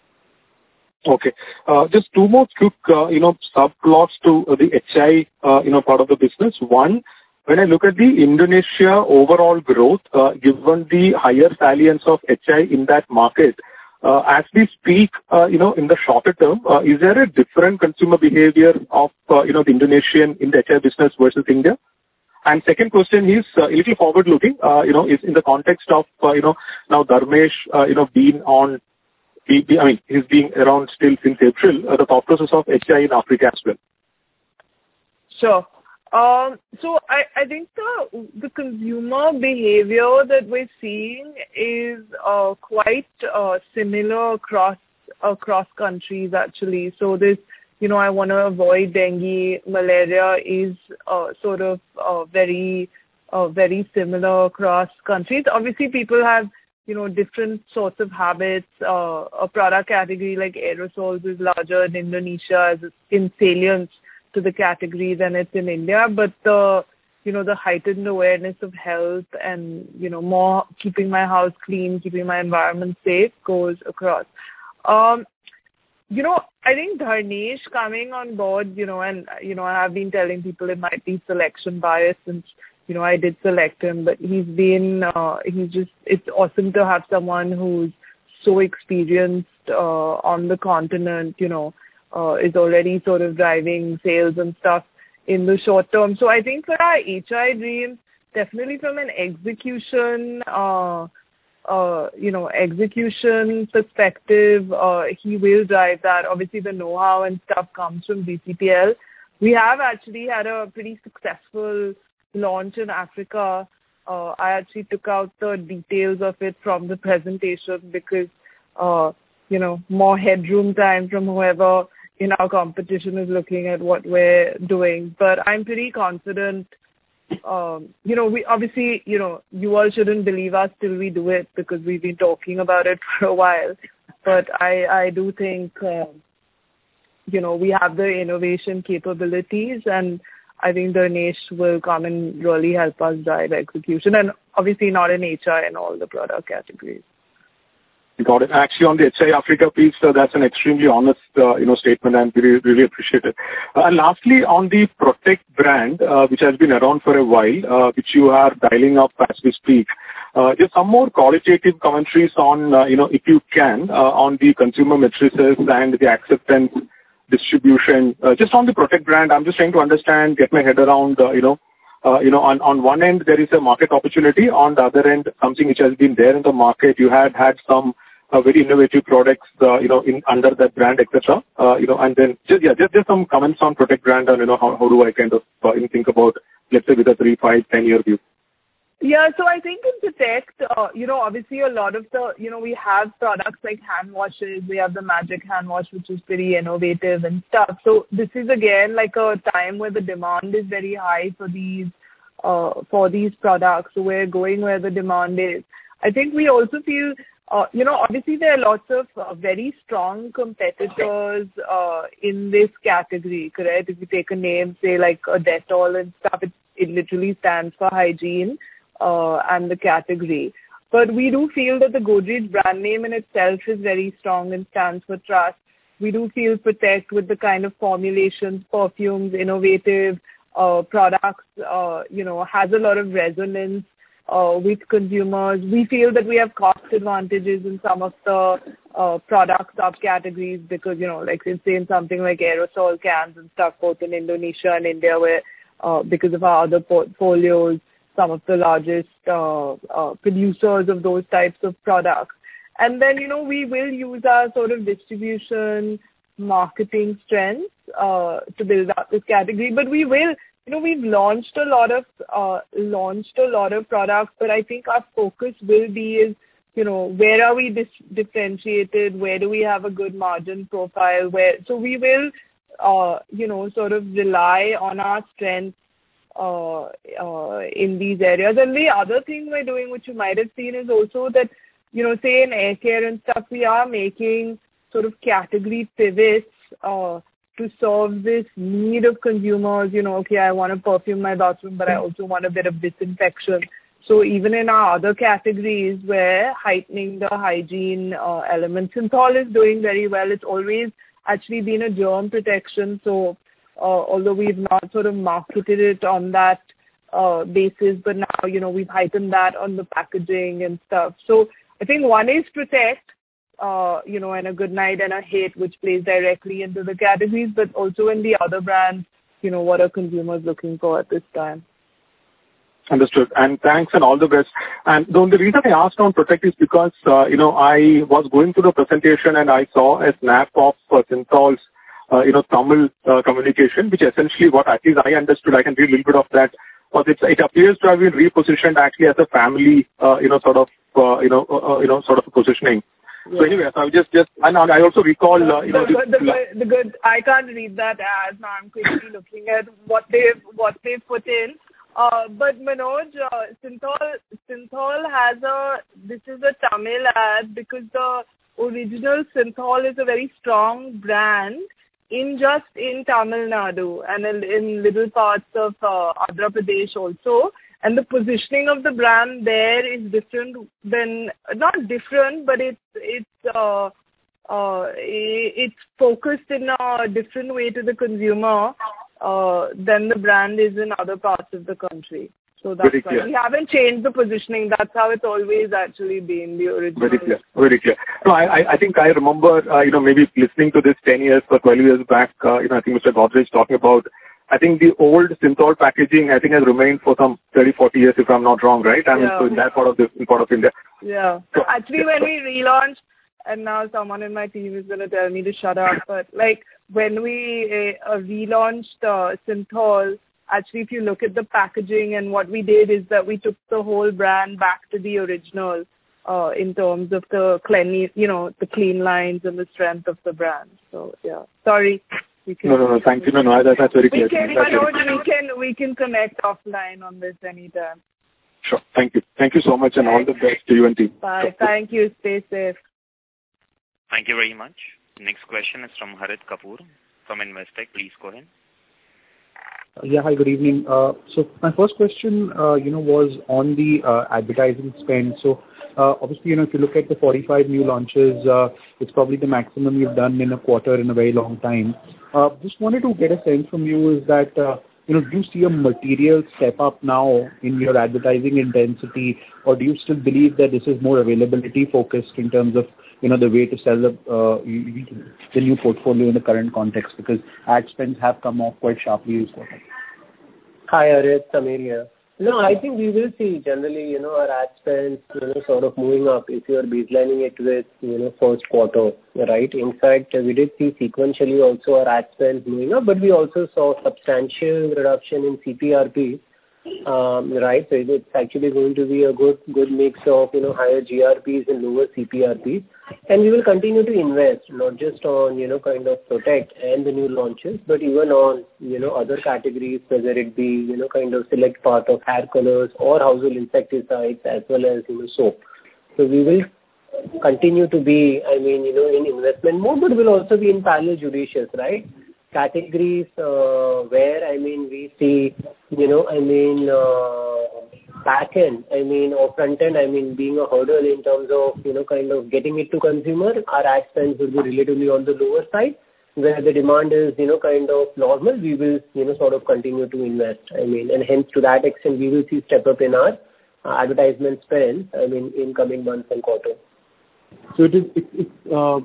Okay. Uh, just two more quick, uh, you know, subplots to uh, the H I, uh, you know, part of the business. One, when I look at the Indonesia overall growth, uh, given the higher salience of H I in that market, Uh, as we speak, uh, you know, in the shorter term, uh, is there a different consumer behavior of, uh, you know, the Indonesian in the H I business versus India? And second question is uh, a little forward-looking, uh, you know, is in the context of, uh, you know, now Dharmesh, uh, you know, being on, he, I mean, he's been around still since April, uh, the thought process of H I in Africa as well.
Sure. Um, so I, I think the the consumer behavior that we're seeing is uh, quite uh, similar across across countries, actually. So this, you know, I want to avoid dengue, malaria is uh, sort of uh, very uh, very similar across countries. Obviously, people have, you know, different sorts of habits. Uh, a product category like aerosols is larger in Indonesia as in salience to the category than it's in India, but the, you know, the heightened awareness of health and, you know, more keeping my house clean, keeping my environment safe goes across. Um, you know, I think Dharnesh coming on board, you know, and, you know, I have been telling people it might be selection bias since, you know, I did select him, but he's been, uh, he's just, it's awesome to have someone who's so experienced uh, on the continent, you know, Uh, is already sort of driving sales and stuff in the short term. So I think for our H I dream, definitely from an execution, uh, uh, you know, execution perspective, uh, he will drive that. Obviously, the know-how and stuff comes from B C P L. We have actually had a pretty successful launch in Africa. Uh, I actually took out the details of it from the presentation because, uh, you know, more headroom time from whoever in our competition is looking at what we're doing. But I'm pretty confident, um, you know, we obviously, you know, you all shouldn't believe us till we do it because we've been talking about it for a while. But I, I do think, uh, you know, we have the innovation capabilities, and I think Danesh will come and really help us drive execution, and obviously not in H I and all the product categories.
Got it. Actually, on the H I Africa piece, uh, that's an extremely honest, uh, you know, statement, and we really, really appreciate it. Uh, and lastly, on the Protect brand, uh, which has been around for a while, uh, which you are dialing up as we speak, uh, just some more qualitative commentaries on, uh, you know, if you can, uh, on the consumer matrices and the acceptance, distribution. Uh, just on the Protect brand, I'm just trying to understand, get my head around, uh, you know, Uh, you know, on, on one end, there is a market opportunity. On the other end, something which has been there in the market. You had had some uh, very innovative products, uh, you know, in under that brand, et cetera. Uh, you know, and then just yeah, just, just some comments on Protect brand, and you know, how, how do I kind of uh, think about, let's say, with a three, five, ten year view.
Yeah, so I think in Protect, uh, you know, obviously a lot of the, you know, we have products like hand washes. We have the Magic hand wash, which is pretty innovative and stuff. So this is again like a time where the demand is very high for these, uh, for these products. So we're going where the demand is. I think we also feel, uh, you know, obviously there are lots of uh, very strong competitors uh, in this category, correct? If you take a name, say like a Dettol and stuff, it, it literally stands for hygiene. Uh, and the category. But we do feel that the Godrej brand name in itself is very strong and stands for trust. We do feel Protect with the kind of formulations, perfumes, innovative uh, products, uh, you know, has a lot of resonance uh, with consumers. We feel that we have cost advantages in some of the uh, product subcategories because, you know, like say in something like aerosol cans and stuff, both in Indonesia and India, where uh, because of our other portfolios, some of the largest uh, uh, producers of those types of products. And then, you know, we will use our sort of distribution, marketing strengths uh, to build up this category. But we will, you know, we've launched a lot of, uh, launched a lot of products, but I think our focus will be is, you know, where are we dis- differentiated? Where do we have a good margin profile? Where, so we will, uh, you know, sort of rely on our strengths Uh, uh, in these areas. And the other thing we're doing, which you might have seen, is also that, you know, say in air care and stuff, we are making sort of category pivots uh, to solve this need of consumers. You know, okay, I want to perfume my bathroom, but I also want a bit of disinfection. So even in our other categories, we're heightening the hygiene uh, element. Synthol is doing very well. It's always actually been a germ protection. So Uh, although we've not sort of marketed it on that uh, basis, but now, you know, we've heightened that on the packaging and stuff. So I think one is Protect, uh, you know, and a Good Night and a Hit, which plays directly into the categories, but also in the other brands, you know, what are consumers looking for at this time.
Understood. And thanks and all the best. And the only reason I asked on Protect is because, uh, you know, I was going through the presentation and I saw a snap of uh, Synthol's Uh, you know, Tamil uh, communication, which essentially what at least I understood, I can read a little bit of that, was it, it appears to have been repositioned actually as a family, uh, you know, sort of, uh, you know, uh, uh, you know, sort of positioning. Yeah. So anyway, so I just, just, and I also recall, uh, you
the,
know,
the,
this,
the, the, the good, I can't read that as now I'm quickly looking at what they've, what they've put in. Uh, but Manoj, uh, Synthol, Synthol has a, this is a Tamil ad because the original Synthol is a very strong brand in just in Tamil Nadu and in little parts of uh, Andhra Pradesh also. And the positioning of the brand there is different than, not different, but it's, it's, uh, uh, it's focused in a different way to the consumer uh, than the brand is in other parts of the country. So that's
Very
why
clear.
we haven't changed the positioning. That's how it's always actually been, the original.
Very clear. Very clear. No, I, I, I think I remember, uh, you know, maybe listening to this ten years or twelve years back, uh, you know, I think Mister Godrej talking about, I think the old Synthol packaging, I think has remained for some thirty, forty years, if I'm not wrong, right? I mean,
Yeah.
so in that part of the, in part of India.
Yeah.
So,
actually, when we relaunched, and now someone in my team is going to tell me to shut up, but like when we uh, relaunched uh, Synthol, actually, if you look at the packaging and what we did is that we took the whole brand back to the original uh, in terms of the clean, you know, the clean lines and the strength of the brand. So, yeah. Sorry. We can,
no, no, no. Thank you. No, no. That, that's very clear.
We can,
that's
Manoj,
very
we can, we can connect offline on this anytime.
Sure. Thank you. Thank you so much and all the best to you and team.
Bye.
Sure.
Thank you. Stay safe.
Thank you very much. Next question is from Harit Kapoor from Investec. Please go ahead.
Yeah, hi, good evening. Uh, so my first question, uh, you know, was on the uh, advertising spend. So uh, obviously, you know, if you look at the forty-five new launches, uh, it's probably the maximum you've done in a quarter in a very long time. Uh, just wanted to get a sense from you is that, uh, you know, do you see a material step up now in your advertising intensity, or do you still believe that this is more availability focused in terms of, you know, the way to sell the, uh, the new portfolio in the current context, because ad spends have come off quite sharply this quarter?
Hi, Arit, Samir here. No, I think we will see generally, you know, our ad spends, you know, sort of moving up if you are baselining it with, you know, first quarter, right? In fact, we did see sequentially also our ad spends moving up, but we also saw substantial reduction in C P R P. Um, right, so it's actually going to be a good good mix of, you know, higher G R Ps and lower C P R Ps, and we will continue to invest not just on, you know, kind of Protect and the new launches, but even on, you know, other categories, whether it be, you know, kind of select part of hair colors or household insecticides as well as, you know, soap. So we will continue to be, I mean, you know, in investment mode, but we'll also be in parallel judicious, right? Categories uh, where, I mean, we see, you know, I mean, uh, back end, I mean, or front end, I mean, being a hurdle in terms of, you know, kind of getting it to consumer, our ad spends will be relatively on the lower side. Where the demand is, you know, kind of normal, we will, you know, sort of continue to invest. I mean, and hence to that extent, we will see step up in our uh, advertisement spend, I mean, in coming months and quarters.
So it is, it, it, uh,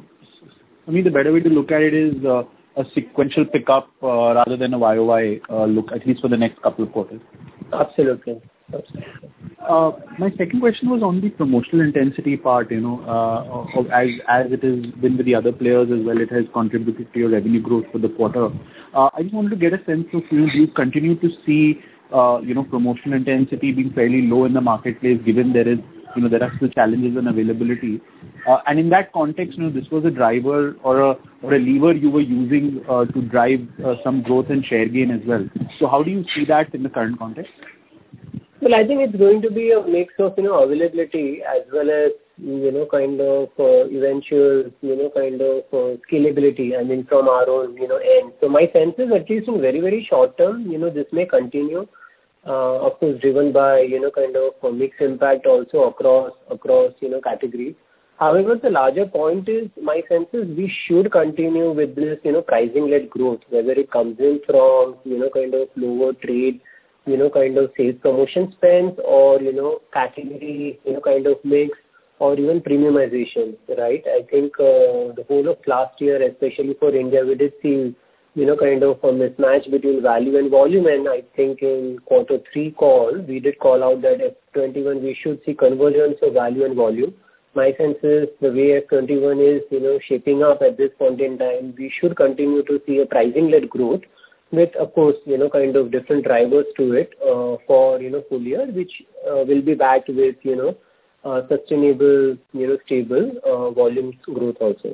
I mean, the better way to look at it is, uh, a sequential pickup uh, rather than a Y O Y uh, look, at least for the next couple of quarters.
Absolutely. Absolutely.
Uh, my second question was on the promotional intensity part, you know, uh, of, as as it has been with the other players as well, it has contributed to your revenue growth for the quarter. Uh, I just wanted to get a sense of, you know, do you continue to see, uh, you know, promotional intensity being fairly low in the marketplace, given there is, you know, there are still challenges in availability. Uh, and in that context, you know, this was a driver or a or a lever you were using uh, to drive uh, some growth and share gain as well. So how do you see that in the current context?
Well, I think it's going to be a mix of, you know, availability as well as, you know, kind of uh, eventual, you know, kind of uh, scalability, I mean, from our own, you know, end. So my sense is, at least in very, very short term, you know, this may continue. Uh, of course, driven by, you know, kind of a mixed impact also across, across, you know, categories. However, the larger point is, my sense is we should continue with this, you know, pricing-led growth, whether it comes in from, you know, kind of lower trade, you know, kind of sales promotion spends or, you know, category, you know, kind of mix or even premiumization, right? I think uh, the whole of last year, especially for India, we did see, you know, kind of a mismatch between value and volume. And I think in quarter three call, we did call out that F twenty-one, we should see convergence of value and volume. My sense is the way F twenty-one is, you know, shaping up at this point in time, we should continue to see a pricing-led growth with, of course, you know, kind of different drivers to it uh, for, you know, full year, which uh, will be backed with, you know, uh, sustainable, you know, stable uh, volume growth also.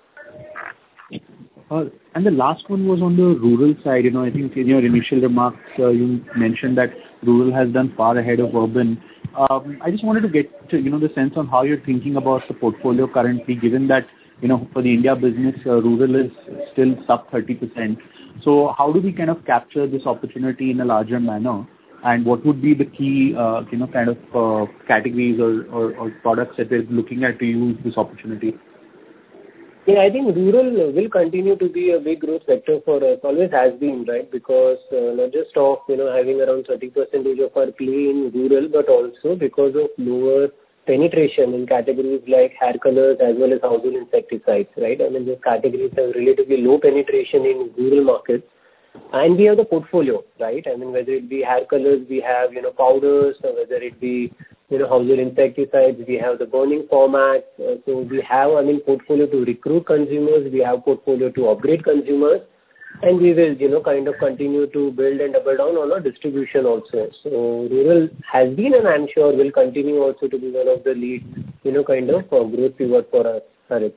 Uh, and the last one was on the rural side. You know, I think in your initial remarks, uh, you mentioned that rural has done far ahead of urban. Um, I just wanted to get to, you know, the sense on how you're thinking about the portfolio currently, given that, you know, for the India business, uh, rural is still sub thirty percent. So how do we kind of capture this opportunity in a larger manner? And what would be the key, uh, you know, kind of uh, categories or, or, or products that we're looking at to use this opportunity?
Yeah, I think rural will continue to be a big growth sector for us, always has been, right? Because uh, not just of, you know, having around thirty percent of our play in rural, but also because of lower penetration in categories like hair colors as well as household insecticides, right? I mean, these categories have relatively low penetration in rural markets. And we have the portfolio, right? I mean, whether it be hair colors, we have, you know, powders, or whether it be, you know, household insecticides, we have the burning formats. Uh, so we have, I mean, portfolio to recruit consumers, we have portfolio to upgrade consumers, and we will, you know, kind of continue to build and double down on our distribution also. So rural has been, and I'm sure will continue also to be one of the lead, you know, kind of uh, growth pivot for us, Harit.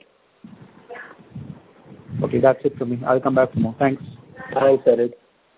Okay, that's it from me. I'll come back for more. Thanks.
Thanks, Harit.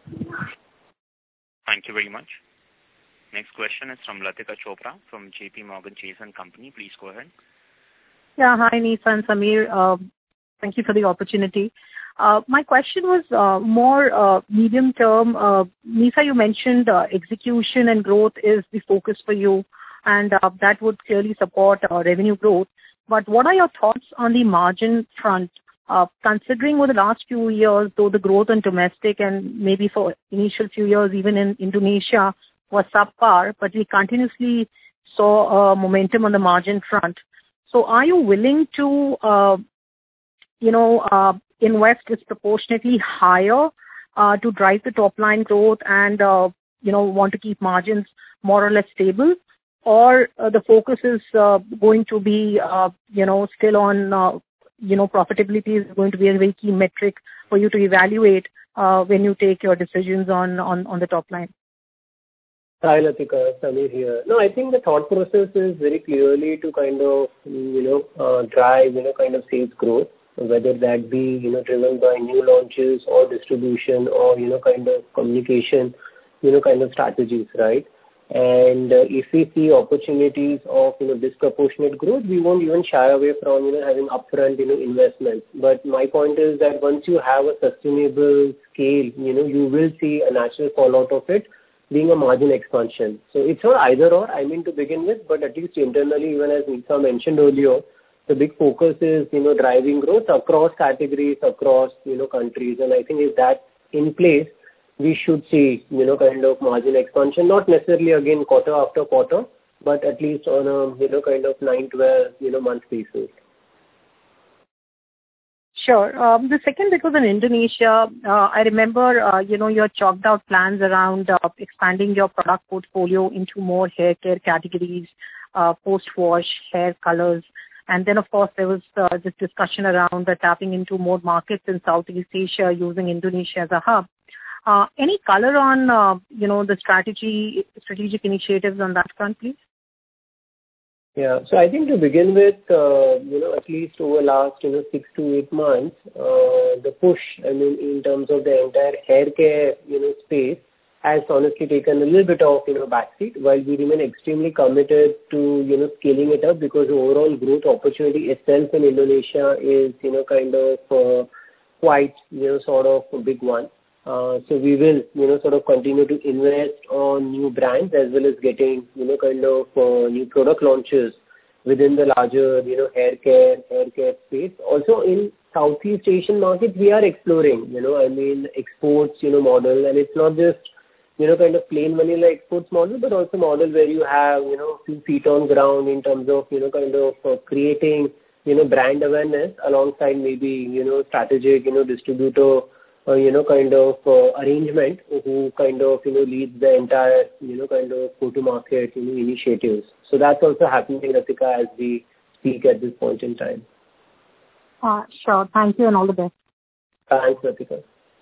Thank you very much. Next question is from Latika Chopra from J P Morgan Chase and Company. Please go ahead.
Yeah, hi, Nisa and Samir. Uh, thank you for the opportunity. Uh, my question was uh, more uh, medium term. Uh, Nisa, you mentioned uh, execution and growth is the focus for you, and uh, that would clearly support uh, revenue growth. But what are your thoughts on the margin front? Uh, considering over the last few years, though the growth in domestic and maybe for initial few years even in Indonesia was subpar, but we continuously saw uh, momentum on the margin front. So are you willing to, uh, you know, uh, invest disproportionately higher uh, to drive the top line growth and, uh, you know, want to keep margins more or less stable? Or uh, the focus is uh, going to be, uh, you know, still on, uh, you know, profitability is going to be a very key metric for you to evaluate uh, when you take your decisions on, on, on the top line?
Hi, Latika. Samir here. No, I think the thought process is very clearly to kind of, you know, uh, drive, you know, kind of sales growth, whether that be, you know, driven by new launches or distribution or, you know, kind of communication, you know, kind of strategies, right? And uh, if we see opportunities of, you know, disproportionate growth, we won't even shy away from, you know, having upfront, you know, investments. But my point is that once you have a sustainable scale, you know, you will see a natural fallout of it being a margin expansion. So it's not either or, I mean, to begin with, but at least internally, even as Nisa mentioned earlier, the big focus is, you know, driving growth across categories, across, you know, countries. And I think if that's in place, we should see, you know, kind of margin expansion, not necessarily again quarter after quarter, but at least on a, you know, kind of nine, twelve, you know, month basis.
Sure. Um, the second bit was in Indonesia. Uh, I remember, uh, you know, you had chalked out plans around uh, expanding your product portfolio into more hair care categories, uh, post-wash, hair colors. And then, of course, there was uh, this discussion around uh, tapping into more markets in Southeast Asia using Indonesia as a hub. Uh, any color on, uh, you know, the strategy, strategic initiatives on that front, please?
Yeah. So I think to begin with, uh, you know, at least over last, you know, six to eight months, uh, the push, I mean, in terms of the entire hair care, you know, space has honestly taken a little bit of, you know, backseat, while we remain extremely committed to, you know, scaling it up, because the overall growth opportunity itself in Indonesia is, you know, kind of uh, quite, you know, sort of a big one. Uh, so we will, you know, sort of continue to invest on new brands as well as getting, you know, kind of uh, new product launches within the larger, you know, hair care, hair care space. Also in Southeast Asian markets, we are exploring, you know, I mean, exports, you know, model, and it's not just, you know, kind of plain vanilla exports model, but also model where you have, you know, few feet on ground in terms of, you know, kind of uh, creating, you know, brand awareness alongside maybe, you know, strategic, you know, distributor, Uh, you know, kind of uh, arrangement who kind of, you know, leads the entire, you know, kind of go-to-market, you know, initiatives. So that's also happening, Latika, as we speak at this point in time.
Uh, sure. Thank you and all the best.
Thanks, Latika.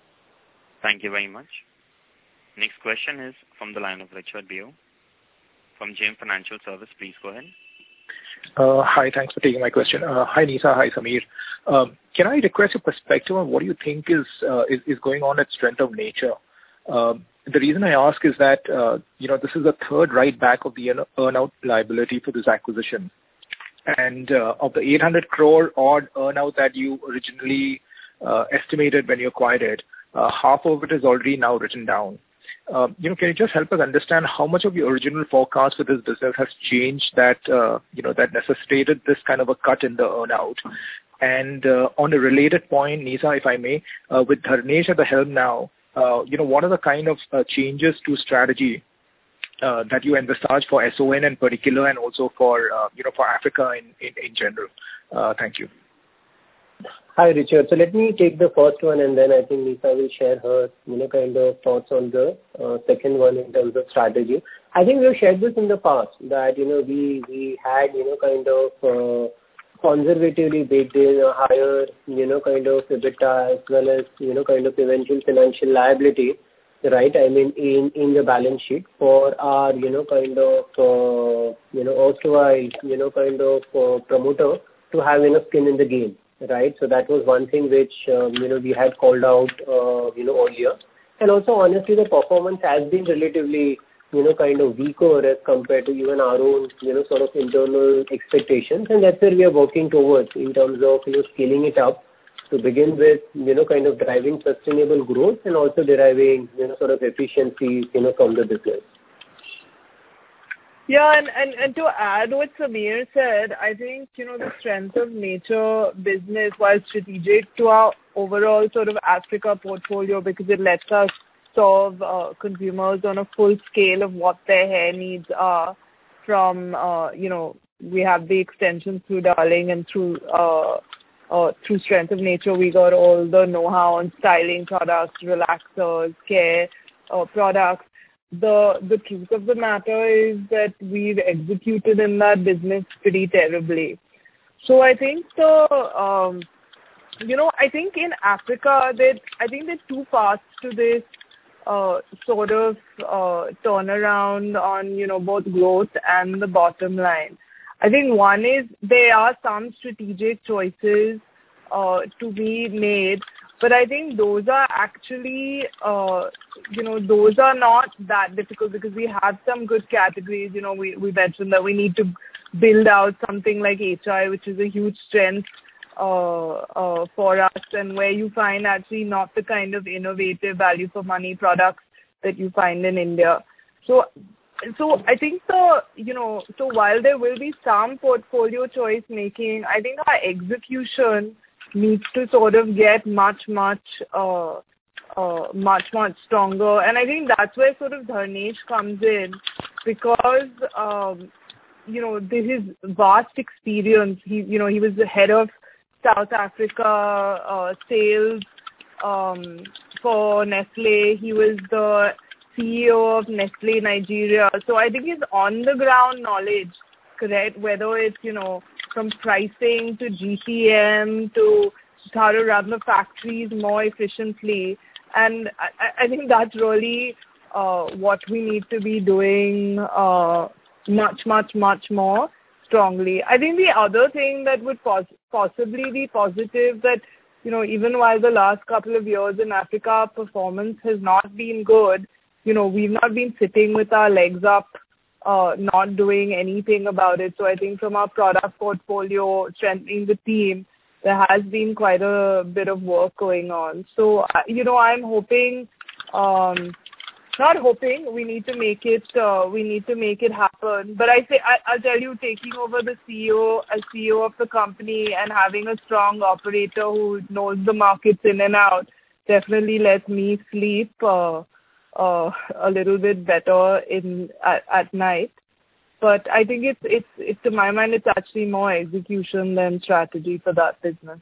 Thank you very much. Next question is from the line of Richard Bio from J M Financial Service. Please go ahead.
Uh, hi, thanks for taking my question. Uh, hi, Nisa. Hi, Samir. Um, can I request your perspective on what you think is uh, is, is going on at Strength of Nature? Um, the reason I ask is that, uh, you know, this is the third write back of the earnout liability for this acquisition. And uh, of the eight hundred crore odd earnout that you originally uh, estimated when you acquired it, uh, half of it is already now written down. Uh, you know, can you just help us understand how much of your original forecast for this business has changed that, uh, you know, that necessitated this kind of a cut in the earnout? And uh, on a related point, Nisa, if I may, uh, with Dharnesh at the helm now, uh, you know, what are the kind of uh, changes to strategy uh, that you envisage for S O N in particular, and also for, uh, you know, for Africa in, in, in general? Uh, thank you.
Hi, Richard. So let me take the first one, and then I think Nisa will share her, you know, kind of thoughts on the uh, second one in terms of strategy. I think we've shared this in the past that, you know, we, we had, you know, kind of uh, conservatively baked in a higher, you know, kind of EBITDA as well as, you know, kind of eventual financial liability, right? I mean, in, in the balance sheet for our, you know, kind of, uh, you know, erstwhile, you know, kind of uh, promoter to have enough skin in the game. Right. So that was one thing which, um, you know, we had called out, uh, you know, earlier. And also, honestly, the performance has been relatively, you know, kind of weaker as compared to even our own, you know, sort of internal expectations. And that's where we are working towards in terms of, you know, scaling it up to begin with, you know, kind of driving sustainable growth and also deriving, you know, sort of efficiencies, you know, from the business.
Yeah, and, and, and to add what Sameer said, I think, you know, the strength of nature business, while strategic to our overall sort of Africa portfolio, because it lets us serve uh, consumers on a full scale of what their hair needs are from, uh, you know, we have the extensions through Darling and through uh, uh, through Strength of Nature, we got all the know-how on styling products, relaxers, care uh, products. The the truth of the matter is that we've executed in that business pretty terribly. So I think the um, you know I think in Africa that I think there's two parts to this uh, sort of uh, turnaround on you know both growth and the bottom line. I think one is there are some strategic choices uh, to be made. But I think those are actually, uh, you know, those are not that difficult because we have some good categories. You know, we, we mentioned that we need to build out something like H I, which is a huge strength uh, uh, for us, and where you find actually not the kind of innovative value for money products that you find in India. So, so I think the, you know, so while there will be some portfolio choice making, I think our execution needs to sort of get much, much, uh, uh, much, much stronger. And I think that's where sort of Dharnesh comes in because, um, you know, this is vast experience. He, you know, he was the head of South Africa uh, sales um, for Nestle. He was the C E O of Nestle Nigeria. So I think his on-the-ground knowledge, correct, whether it's, you know, from pricing to G T M to how to run the factories more efficiently. And I, I think that's really uh, what we need to be doing uh, much, much, much more strongly. I think the other thing that would pos- possibly be positive that, you know, even while the last couple of years in Africa, performance has not been good, you know, we've not been sitting with our legs up Uh, not doing anything about it. So I think from our product portfolio, strengthening the team, there has been quite a bit of work going on. So, you know, I'm hoping, um, not hoping, we need to make it, uh, we need to make it happen. But I say, I, I'll tell you, taking over the C E O, as C E O of the company and having a strong operator who knows the markets in and out definitely lets me sleep uh, Uh, a little bit better in at, at night, but I think it's it's it's to my mind it's actually more execution than strategy for that business.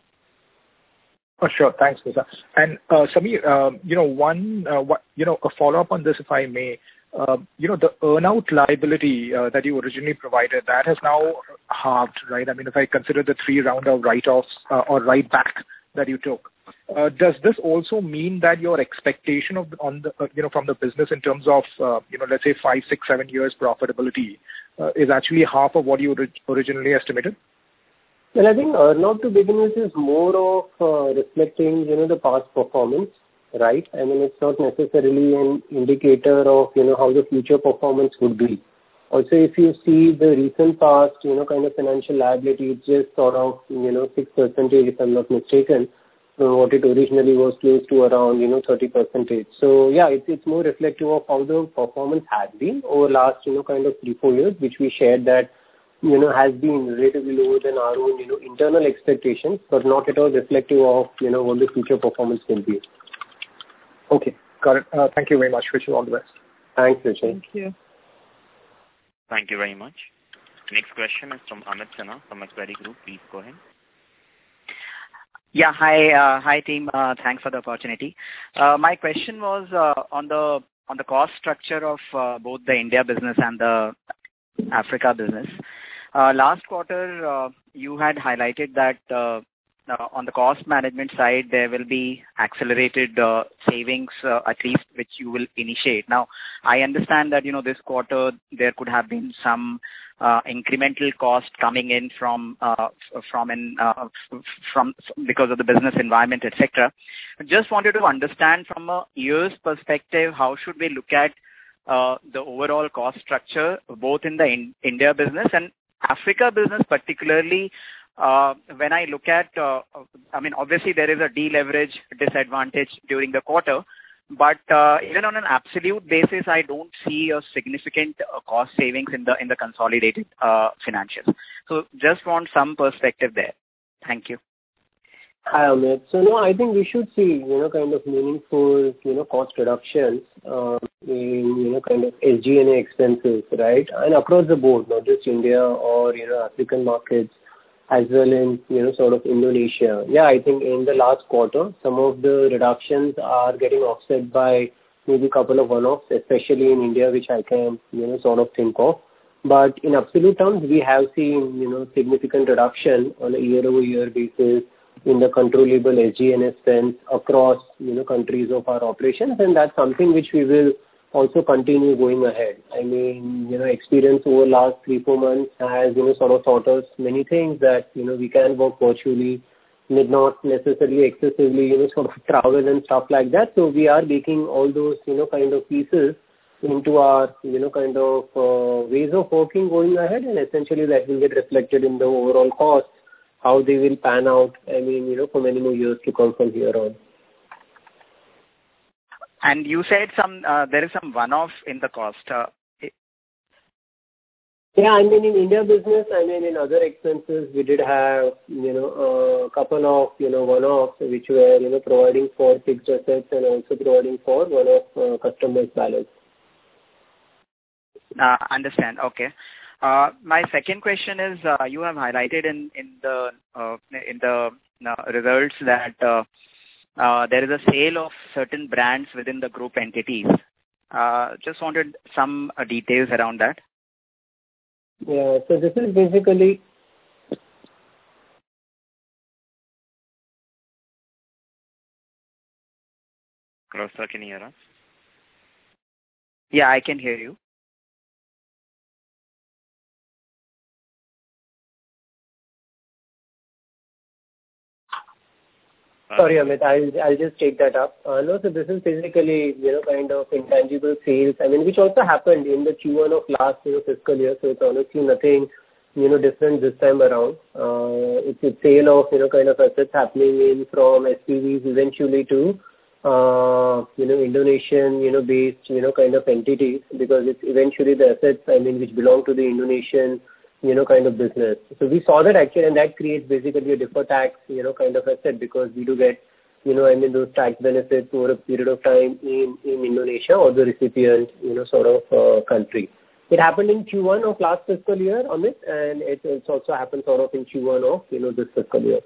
Oh, sure, thanks, Nisa. And uh, Sameer, uh, you know, one, uh, what, you know, a follow up on this, if I may. Uh, you know, the earnout liability uh, that you originally provided, that has now halved, right? I mean, if I consider the three round of write-offs uh, or write-back that you took. Uh, does this also mean that your expectation of on the uh, you know from the business in terms of uh, you know let's say five, six, seven years profitability uh, is actually half of what you orig- originally estimated?
Well, I think earnout to begin with is more of uh, reflecting you know the past performance, right? I mean, it's not necessarily an indicator of you know how the future performance would be. Also, if you see the recent past, you know, kind of financial liability, it's just sort of you know six percentage if I'm not mistaken. What it originally was close to around, you know, thirty percentage. So yeah, it's it's more reflective of how the performance has been over last, you know, kind of three, four years, which we shared that, you know, has been relatively lower than our own, you know, internal expectations, but not at all reflective of, you know, what the future performance will be.
Okay, got it. Uh, thank you very much. Wish you all the best.
Thanks, Vijay.
Thank you.
Thank you very much. Next question is from Amit Sinha from Macquarie Group. Please go ahead.
Yeah, hi, uh, hi team. Uh, thanks for the opportunity. Uh, my question was uh, on the on the cost structure of uh, both the India business and the Africa business. Uh, last quarter, uh, you had highlighted that uh, uh, on the cost management side, there will be accelerated uh, savings, uh, at least which you will initiate. Now, I understand that you know this quarter there could have been some Uh, incremental cost coming in from uh, from in uh, from because of the business environment, et cetera. Just wanted to understand from a year's perspective, how should we look at uh, the overall cost structure both in the in India business and Africa business, particularly uh, when I look at, uh, I mean, obviously there is a deleverage disadvantage during the quarter, but uh, even on an absolute basis, I don't see a significant uh, cost savings in the in the consolidated uh, financials. So just want some perspective there. Thank you.
Hi, Amit. So no, I think we should see, you know, kind of meaningful, you know, cost reductions uh, in, you know, kind of S G and A expenses, right? And across the board, not just India or, you know, African markets, as well in, you know, sort of Indonesia. Yeah, I think in the last quarter, some of the reductions are getting offset by maybe a couple of one-offs, especially in India, which I can, you know, sort of think of. But in absolute terms, we have seen, you know, significant reduction on a year-over-year basis in the controllable S G and A spends across, you know, countries of our operations, and that's something which we will also continue going ahead. I mean, you know, experience over last three, four months has, you know, sort of taught us many things that, you know, we can work virtually, need not necessarily excessively, you know, sort of travel and stuff like that. So we are making all those, you know, kind of pieces into our, you know, kind of uh, ways of working going ahead, and essentially that will get reflected in the overall costs, how they will pan out, I mean, you know, for many more years to come from here on.
And you said some uh, there is some one-off in the cost. Uh,
yeah, I mean, in India business, I mean, in other expenses, we did have, you know, a couple of, you know, one-offs which were, you know, providing for fixed assets and also providing for one-off uh, customers' balance.
Uh, understand. Okay. Uh, my second question is, uh, you have highlighted in in the uh, in the uh, results that uh, uh, there is a sale of certain brands within the group entities. Uh, just wanted some uh, details around that.
Yeah. So this is basically.
Hello, sir, can you hear us?
Yeah, I can hear you.
Sorry, Amit, I'll, I'll just take that up. Uh, no, so this is basically, you know, kind of intangible sales, I mean, which also happened in the Q one of last, you know, fiscal year. So it's honestly nothing, you know, different this time around. Uh, it's a sale of, you know, kind of assets happening in from S P Vs eventually to, uh, you know, Indonesian, you know, based, you know, kind of entities, because it's eventually the assets, I mean, which belong to the Indonesian, you know, kind of business. So we saw that actually, and that creates basically a deferred tax, you know, kind of asset, because we do get, you know, I mean, those tax benefits over a period of time in, in Indonesia or the recipient, you know, sort of uh, country. It happened in Q one of last fiscal year, Amit, and it, it's also happened sort of in Q one of, you know, this fiscal year.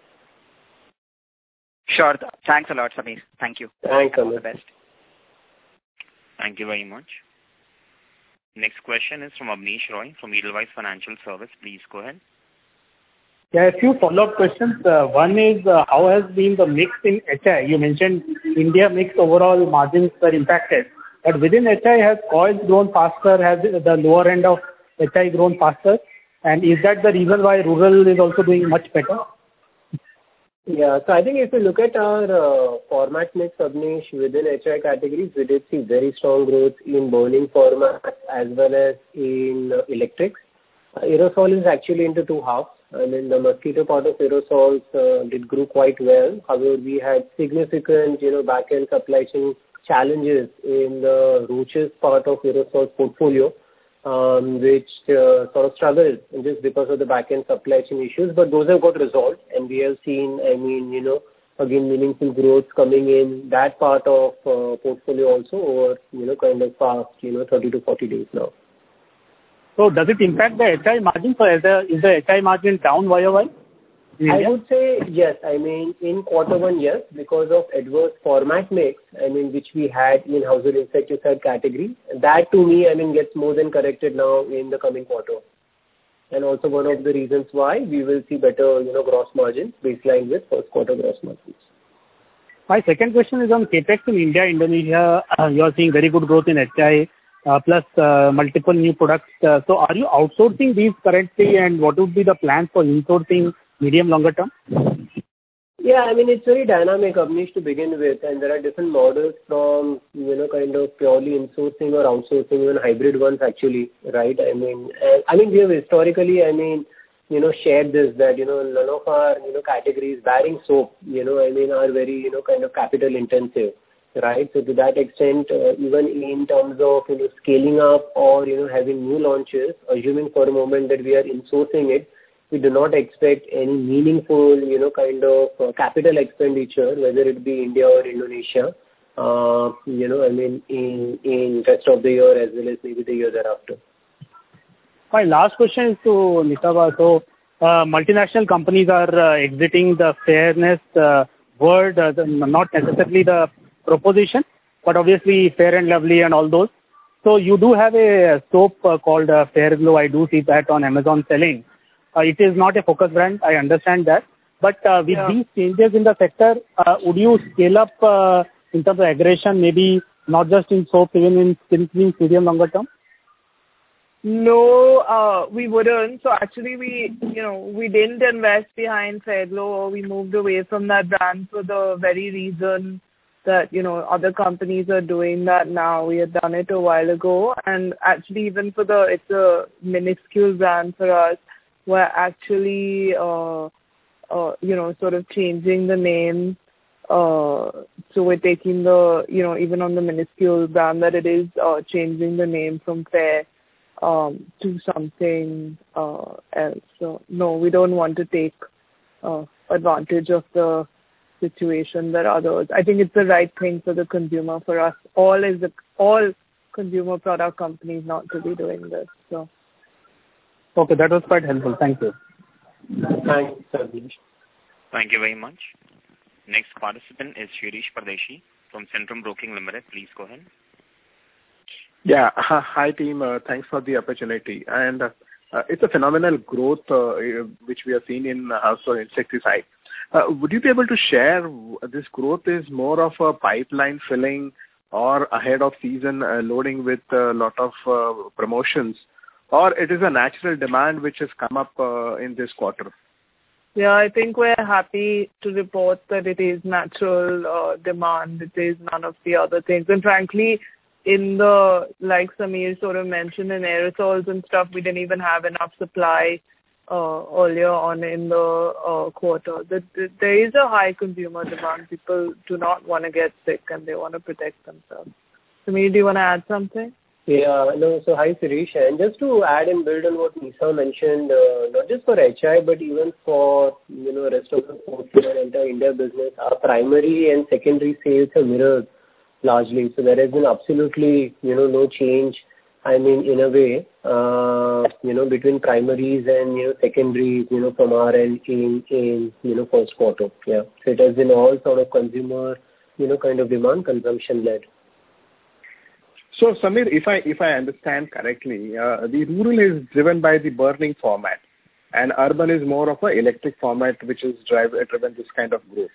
Sure. Thanks a lot, Samir. Thank you.
Thanks, Amit.
All the best.
Thank you very much. Next question is from Abneesh Roy from Edelweiss Financial Service. Please go ahead.
Yeah, a few follow-up questions. Uh, one is, uh, how has been the mix in H I? You mentioned India mix overall margins were impacted, but within H I, has coils grown faster? Has the lower end of H I grown faster? And is that the reason why rural is also doing much better?
Yeah, so I think if you look at our uh, format mix, Abneesh, within H I categories, we did see very strong growth in burning formats as well as in uh, electrics. Uh, aerosol is actually into two halves. I mean, the mosquito part of aerosols uh, did grow quite well. However, we had significant, you know, back-end supply chain challenges in the roaches part of aerosols portfolio, um, which uh, sort of struggled just because of the back-end supply chain issues. But those have got resolved, and we have seen, I mean, you know, again, meaningful growth coming in that part of uh, portfolio also over, you know, kind of past, you know, thirty to forty days now.
So does it impact the H I margin? So is the, is the H I margin down Y O Y?
I would say yes. I mean, in quarter one, yes, because of adverse format mix, I mean, which we had in household insecticide category. That to me, I mean, gets more than corrected now in the coming quarter. And also one of the reasons why we will see better, you know, gross margins baseline with first quarter gross margins.
My second question is on CapEx in India, Indonesia. Uh, you are seeing very good growth in H I, uh, plus uh, multiple new products. Uh, so are you outsourcing these currently, and what would be the plan for insourcing medium, longer term?
Yeah, I mean, it's very dynamic, Abneesh, to begin with, and there are different models from, you know, kind of purely insourcing or outsourcing, even hybrid ones actually, right? I mean, uh, I mean, we have historically, I mean, you know, shared this, that, you know, none of our, you know, categories barring soap, you know, I mean, are very, you know, kind of capital intensive, right? So to that extent, uh, even in terms of, you know, scaling up or, you know, having new launches, assuming for a moment that we are insourcing it, we do not expect any meaningful, you know, kind of uh, capital expenditure, whether it be India or Indonesia, uh, you know, I mean, in, in rest of the year as well as maybe the year thereafter.
My last question is to Nisaba. So, uh, multinational companies are uh, exiting the fairness uh, word, uh, the, not necessarily the proposition, but obviously Fair and Lovely and all those. So, you do have a soap uh, called uh, Fair Glow. I do see that on Amazon selling. Uh, it is not a focus brand, I understand that. But uh, with yeah. these changes in the sector, uh, would you scale up uh, in terms of aggression, maybe not just in soap, even in skin cream, medium, longer term?
No, uh, we wouldn't. So actually we, you know, we didn't invest behind Fair Glow, or we moved away from that brand for the very reason that, you know, other companies are doing that now. We had done it a while ago. And actually even for the, it's a minuscule brand for us. We're actually, uh, uh, you know, sort of changing the name. Uh, so we're taking the, you know, even on the minuscule brand that it is, uh, changing the name from Fair um, to something uh, else. So no, we don't want to take uh, advantage of the situation that others. I think it's the right thing for the consumer, for us all as the all consumer product companies not to be doing this. So.
Okay, that was quite helpful. Thank you.
Thanks, Abhish.
Thank you very much. Next participant is Shirish Pardeshi from Centrum Broking Limited. Please go ahead.
Yeah. Hi, team. Uh, thanks for the opportunity. And uh, it's a phenomenal growth uh, which we have seen in household insecticide. Uh, would you be able to share this growth is more of a pipeline filling or ahead of season uh, loading with a lot of uh, promotions? Or it is a natural demand which has come up uh, in this quarter?
Yeah, I think we're happy to report that it is natural uh, demand. It is none of the other things. And frankly, in the, like Samir sort of mentioned, in aerosols and stuff, we didn't even have enough supply uh, earlier on in the uh, quarter. The, the, there is a high consumer demand. People do not want to get sick and they want to protect themselves. Samir, do you want to add something?
Yeah, no, so hi Suresh, and just to add and build on what Nisa mentioned, uh, not just for H I but even for, you know, rest of the portfolio and entire India business, our primary and secondary sales have mirrored largely. So there has been absolutely, you know, no change, I mean, in a way, uh, you know, between primaries and, you know, secondaries, you know, from our end in, in, you know, first quarter. Yeah. So it has been all sort of consumer, you know, kind of demand, consumption led.
So, Samir, if I if I understand correctly, uh, the rural is driven by the burning format, and urban is more of a electric format, which is drive, driven this kind of growth.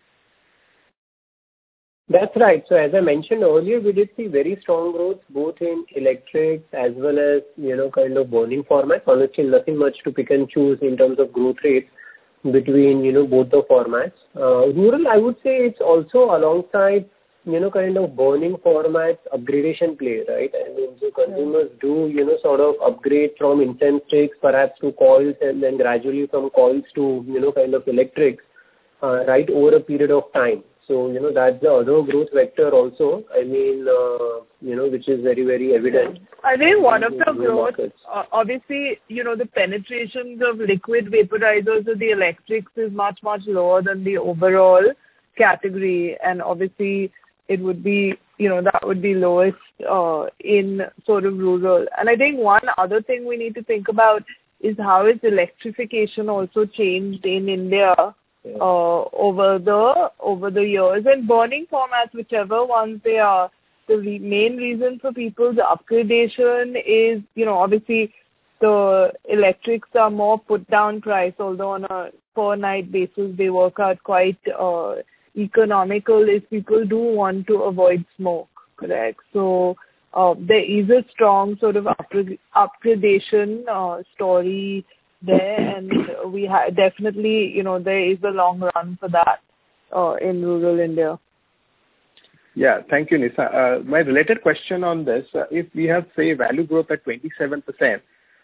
That's right. So, as I mentioned earlier, we did see very strong growth both in electrics as well as, you know, kind of burning formats. Honestly, nothing much to pick and choose in terms of growth rates between, you know, both the formats. Uh, rural, I would say, it's also alongside, you know, kind of burning formats, upgradation play, right? I mean, so consumers do, you know, sort of upgrade from incense sticks perhaps to coils and then gradually from coils to, you know, kind of electrics, uh, right, over a period of time. So, you know, that's the other growth vector also, I mean, uh, you know, which is very, very evident.
I think one of the growth, uh, obviously, you know, the penetrations of liquid vaporizers of the electrics is much, much lower than the overall category. And obviously, it would be, you know, that would be lowest uh, in sort of rural. And I think one other thing we need to think about is how is electrification also changed in India yeah. uh, over the over the years. And burning formats, whichever ones they are, the re- main reason for people's upgradation is, you know, obviously the electrics are more put down price, although on a per night basis they work out quite uh, economical if people do want to avoid smoke, correct? So uh, there is a strong sort of upgradation uh, story there, and we ha- definitely, you know, there is a long run for that uh, in rural India.
Yeah, thank you, Nisa. Uh, my related question on this, uh, if we have, say, value growth at twenty-seven percent,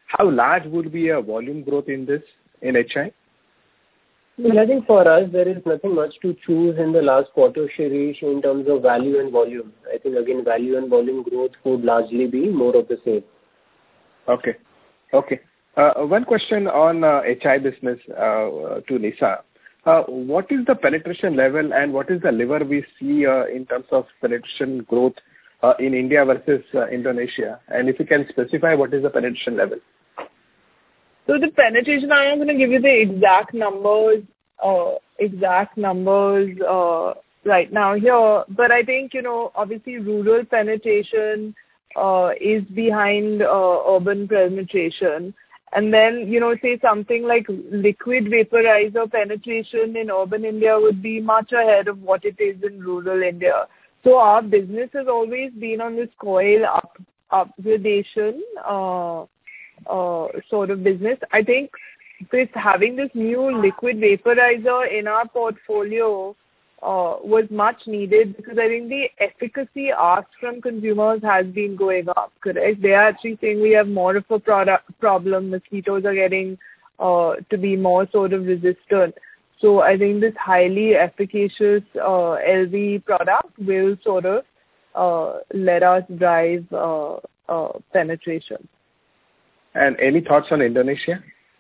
how large would be a volume growth in this, in H I?
Well, I think for us, there is nothing much to choose in the last quarter, Shirish, in terms of value and volume. I think, again, value and volume growth would largely be more of the same.
Okay. Okay. Uh, one question on uh, H I business uh, to Nisa. Uh, what is the penetration level and what is the lever we see uh, in terms of penetration growth uh, in India versus uh, Indonesia? And if you can specify what is the penetration level?
So the penetration, I'm not going to give you the exact numbers, uh, exact numbers uh, right now here, but I think, you know, obviously rural penetration uh, is behind uh, urban penetration. And then, you know, say something like liquid vaporizer penetration in urban India would be much ahead of what it is in rural India. So our business has always been on this coil up, upgradation uh, uh, sort of business. I think with having this new liquid vaporizer in our portfolio uh, was much needed because I think the efficacy asked from consumers has been going up, correct? They are actually saying we have more of a product problem. Mosquitoes are getting uh, to be more sort of resistant. So I think this highly efficacious uh, L V product will sort of uh, let us drive uh, uh, penetration.
And any thoughts on Indonesia?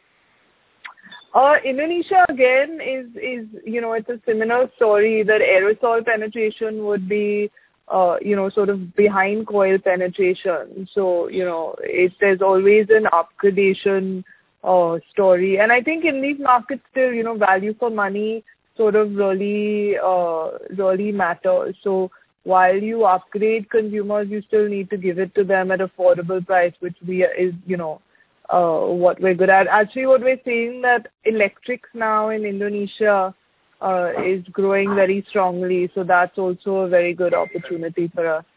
Uh, Indonesia again is, is, you know, it's a similar story that aerosol penetration would be, uh, you know, sort of behind coil penetration. So, you know, it, there's always an upgradation uh, story. And I think in these markets still, you know, value for money sort of really, uh, really matters. So while you upgrade consumers, you still need to give it to them at affordable price, which we is, you know, Uh, what we're good at. Actually, what we're seeing that electrics now in Indonesia uh, is growing very strongly. So that's also a very good opportunity for us.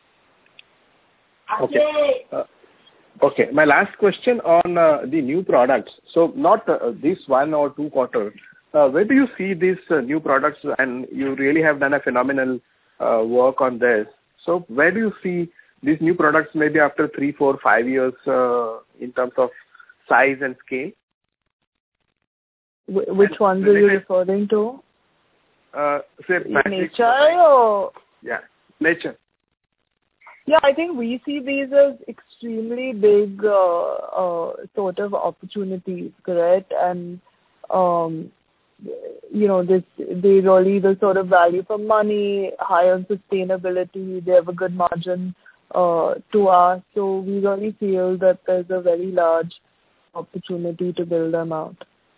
Okay. Uh, okay. My last question on uh, the new products. So not uh, this one or two quarters. Uh, where do you see these uh, new products? And you really have done a phenomenal uh, work on this. So where do you see these new products maybe after three, four, five years uh, in terms of size and scale?
Wh- which and ones are you referring to?
Uh, say
nature or?
Yeah, nature.
Yeah, I think we see these as extremely big uh, uh, sort of opportunities, correct? And, um, you know, this they really the sort of value for money, high on sustainability, they have a good margin Uh, to us, so we really feel that there's a very large opportunity to build them out.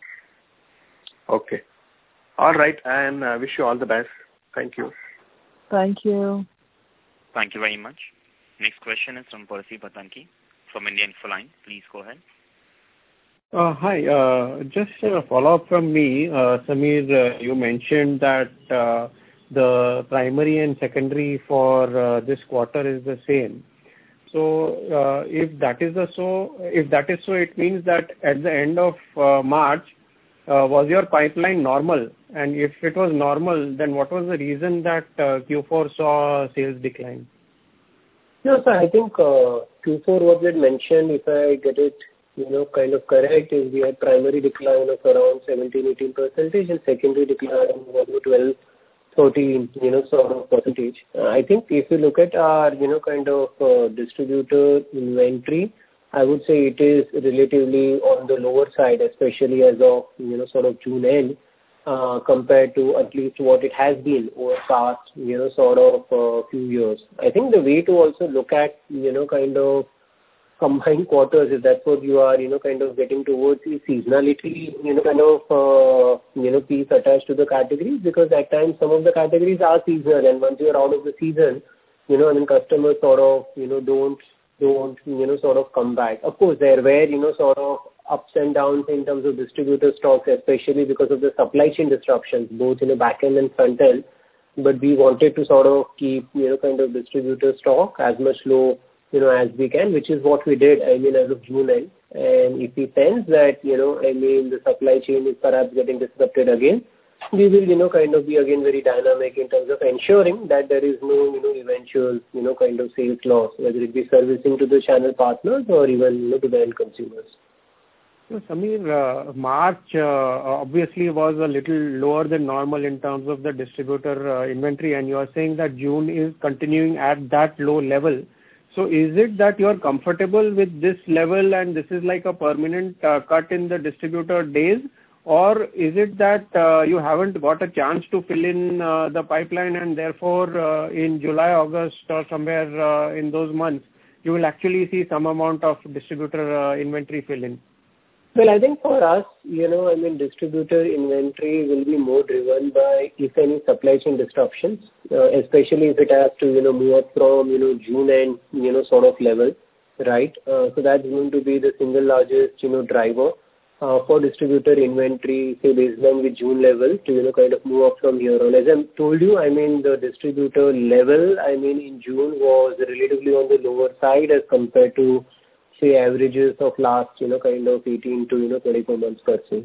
Okay. All right, and I uh, wish you all the best. Thank you.
Thank you.
Thank you very much. Next question is from Percy Patanki from India Infoline. Please go ahead.
Uh, hi, uh, just a follow-up from me. Uh, Samir, uh, you mentioned that uh, the primary and secondary for uh, this quarter is the same. So uh, if that is the so, if that is so, it means that at the end of uh, March, uh, was your pipeline normal? And if it was normal, then what was the reason that uh, Q four saw sales decline?
No, sir, I think uh, Q four, what we had mentioned, if I get it, you know, kind of correct, is we had primary decline of around seventeen, eighteen percentage and secondary decline of twelve, thirteen, you know, sort of percentage. Uh, I think if you look at our, you know, kind of uh, distributor inventory, I would say it is relatively on the lower side, especially as of, you know, sort of June end, uh, compared to at least what it has been over past, you know, sort of uh, few years. I think the way to also look at, you know, kind of combined quarters, if that's what you are, you know, kind of getting towards, is seasonality, you know, kind of, uh, you know, piece attached to the categories, because at times some of the categories are seasonal, and once you're out of the season, you know, I mean, customers sort of, you know, don't, don't, you know, sort of come back. Of course, there were, you know, sort of ups and downs in terms of distributor stocks, especially because of the supply chain disruptions, both in the back end and front end. But we wanted to sort of keep, you know, kind of distributor stock as much low, you know, as we can, which is what we did, I mean, as of June end. And if we sense that, you know, I mean, the supply chain is perhaps getting disrupted again, we will, you know, kind of be again very dynamic in terms of ensuring that there is no, you know, eventual, you know, kind of sales loss, whether it be servicing to the channel partners or even, you know, to the end consumers.
So, Sameer, uh, March uh, obviously was a little lower than normal in terms of the distributor uh, inventory, and you are saying that June is continuing at that low level. So is it that you are comfortable with this level and this is like a permanent uh, cut in the distributor days? Or is it that uh, you haven't got a chance to fill in uh, the pipeline and therefore uh, in July, August or somewhere uh, in those months, you will actually see some amount of distributor uh, inventory fill in?
Well, I think for us, you know, I mean, distributor inventory will be more driven by, if any, supply chain disruptions, uh, especially if it has to, you know, move up from, you know, June end, you know, sort of level, right? Uh, so that's going to be the single largest, you know, driver. Uh, for distributor inventory, say baseline with June level to, you know, kind of move up from here on. As I told you, I mean, the distributor level, I mean, in June was relatively on the lower side as compared to, say, averages of last, you know, kind of eighteen to, you know, twenty-four months per se.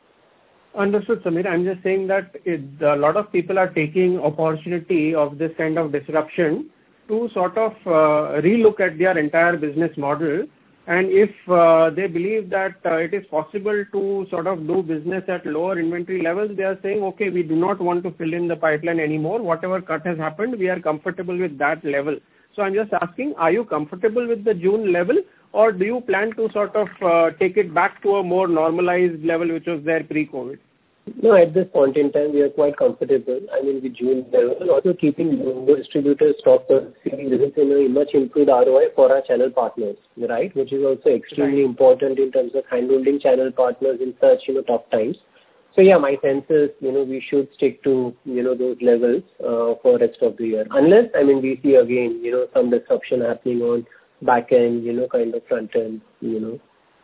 Understood, Sameer. I'm just saying that it, a lot of people are taking opportunity of this kind of disruption to sort of uh, relook at their entire business model. And if uh, they believe that uh, it is possible to sort of do business at lower inventory levels, they are saying, okay, we do not want to fill in the pipeline anymore. Whatever cut has happened, we are comfortable with that level. So I'm just asking, are you comfortable with the June level, or do you plan to sort of uh, take it back to a more normalized level which was there pre-COVID?
No, at this point in time, we are quite comfortable. I mean, with June level, also keeping the distributor stock per se results in a much improved R O I for our channel partners, right? Which is also extremely right. important in terms of handholding channel partners in such, you know, tough times. So yeah, my sense is, you know, we should stick to, you know, those levels uh, for rest of the year. Unless, I mean, we see again, you know, some disruption happening on back end, you know, kind of front end, you know.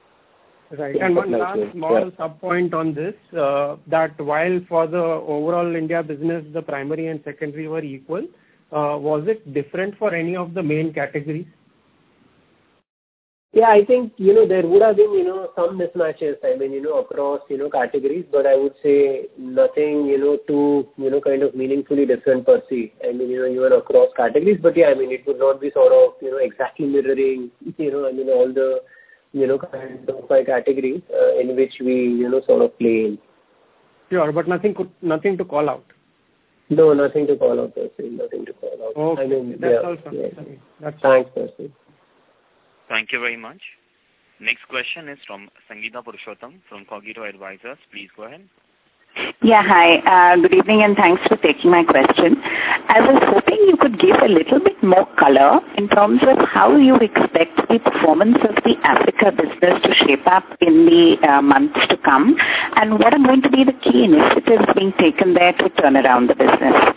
Right. And one last small yeah. sub point on this, uh, that while for the overall India business, the primary and secondary were equal, uh, was it different for any of the main categories?
Yeah, I think, you know, there would have been, you know, some mismatches, I mean, you know, across, you know, categories, but I would say nothing, you know, too, you know, kind of meaningfully different per se. I mean, you know, even across categories, but yeah, I mean, it would not be sort of, you know, exactly mirroring, you know, I mean, all the, you know, kind of five categories uh, in which we, you know, sort of play in.
Sure, but nothing could, nothing to call out.
No, nothing to call out, per se. Nothing to call out.
Okay,
I mean,
that's
yeah,
all from
yeah.
me. That's
Thanks, Percy.
Thank you very much. Next question is from Sangeeta Purushottam from Cogito Advisors. Please go ahead.
Yeah, hi. Uh, good evening and thanks for taking my question. I was hoping you could give a little bit more color in terms of how you expect the performance of the Africa business to shape up in the uh, months to come, and what are going to be the key initiatives being taken there to turn around the business.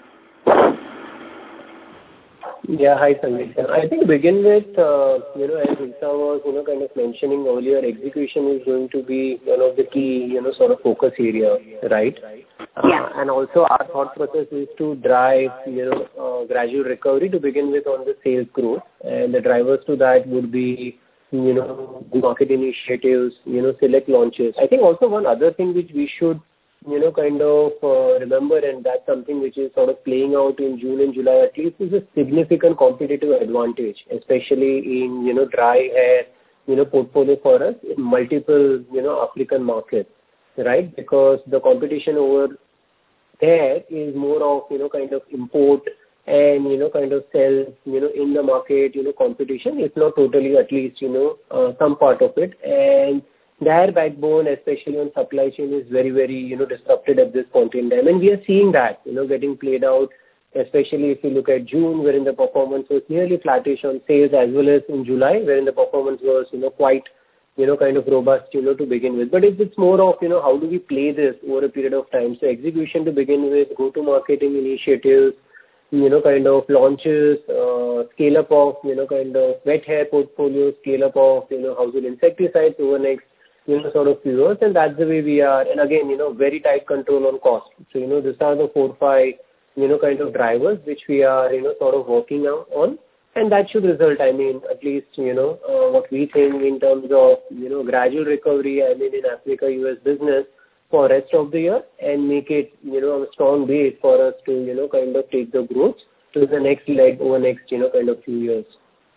Yeah, hi Sangeeta. I think to begin with, uh, you know, as Lisa was, you know, kind of mentioning earlier, execution is going to be one of the key, you know, sort of focus area, right?
Yeah.
Uh, and also our thought process is to drive, you know, uh, gradual recovery to begin with on the sales growth. And the drivers to that would be, you know, market initiatives, you know, select launches. I think also one other thing which we should, you know, kind of uh, remember, and that's something which is sort of playing out in June and July at least, is a significant competitive advantage, especially in, you know, dry hair, you know, portfolio for us in multiple, you know, African markets, right? Because the competition over there is more of, you know, kind of import and, you know, kind of sell, you know, in the market, you know, competition, if not totally, at least, you know, uh, some part of it. And their backbone, especially on supply chain, is very, very, you know, disrupted at this point in time. And we are seeing that, you know, getting played out, especially if you look at June, wherein the performance was nearly flattish on sales, as well as in July, wherein the performance was, you know, quite, you know, kind of robust, you know, to begin with. But it's, it's more of, you know, how do we play this over a period of time? So execution to begin with, go-to-marketing initiatives, you know, kind of launches, uh, scale up of, you know, kind of wet hair portfolio, scale up of, you know, household insecticides over next, you know, sort of few years, and that's the way we are. And again, you know, very tight control on cost. So, you know, these are the four, five, you know, kind of drivers which we are, you know, sort of working on. And that should result, I mean, at least, you know, uh, what we think in terms of, you know, gradual recovery, I mean, in Africa, U S business, for rest of the year and make it, you know, a strong base for us to, you know, kind of take the growth to the next leg over next, you know, kind of few years.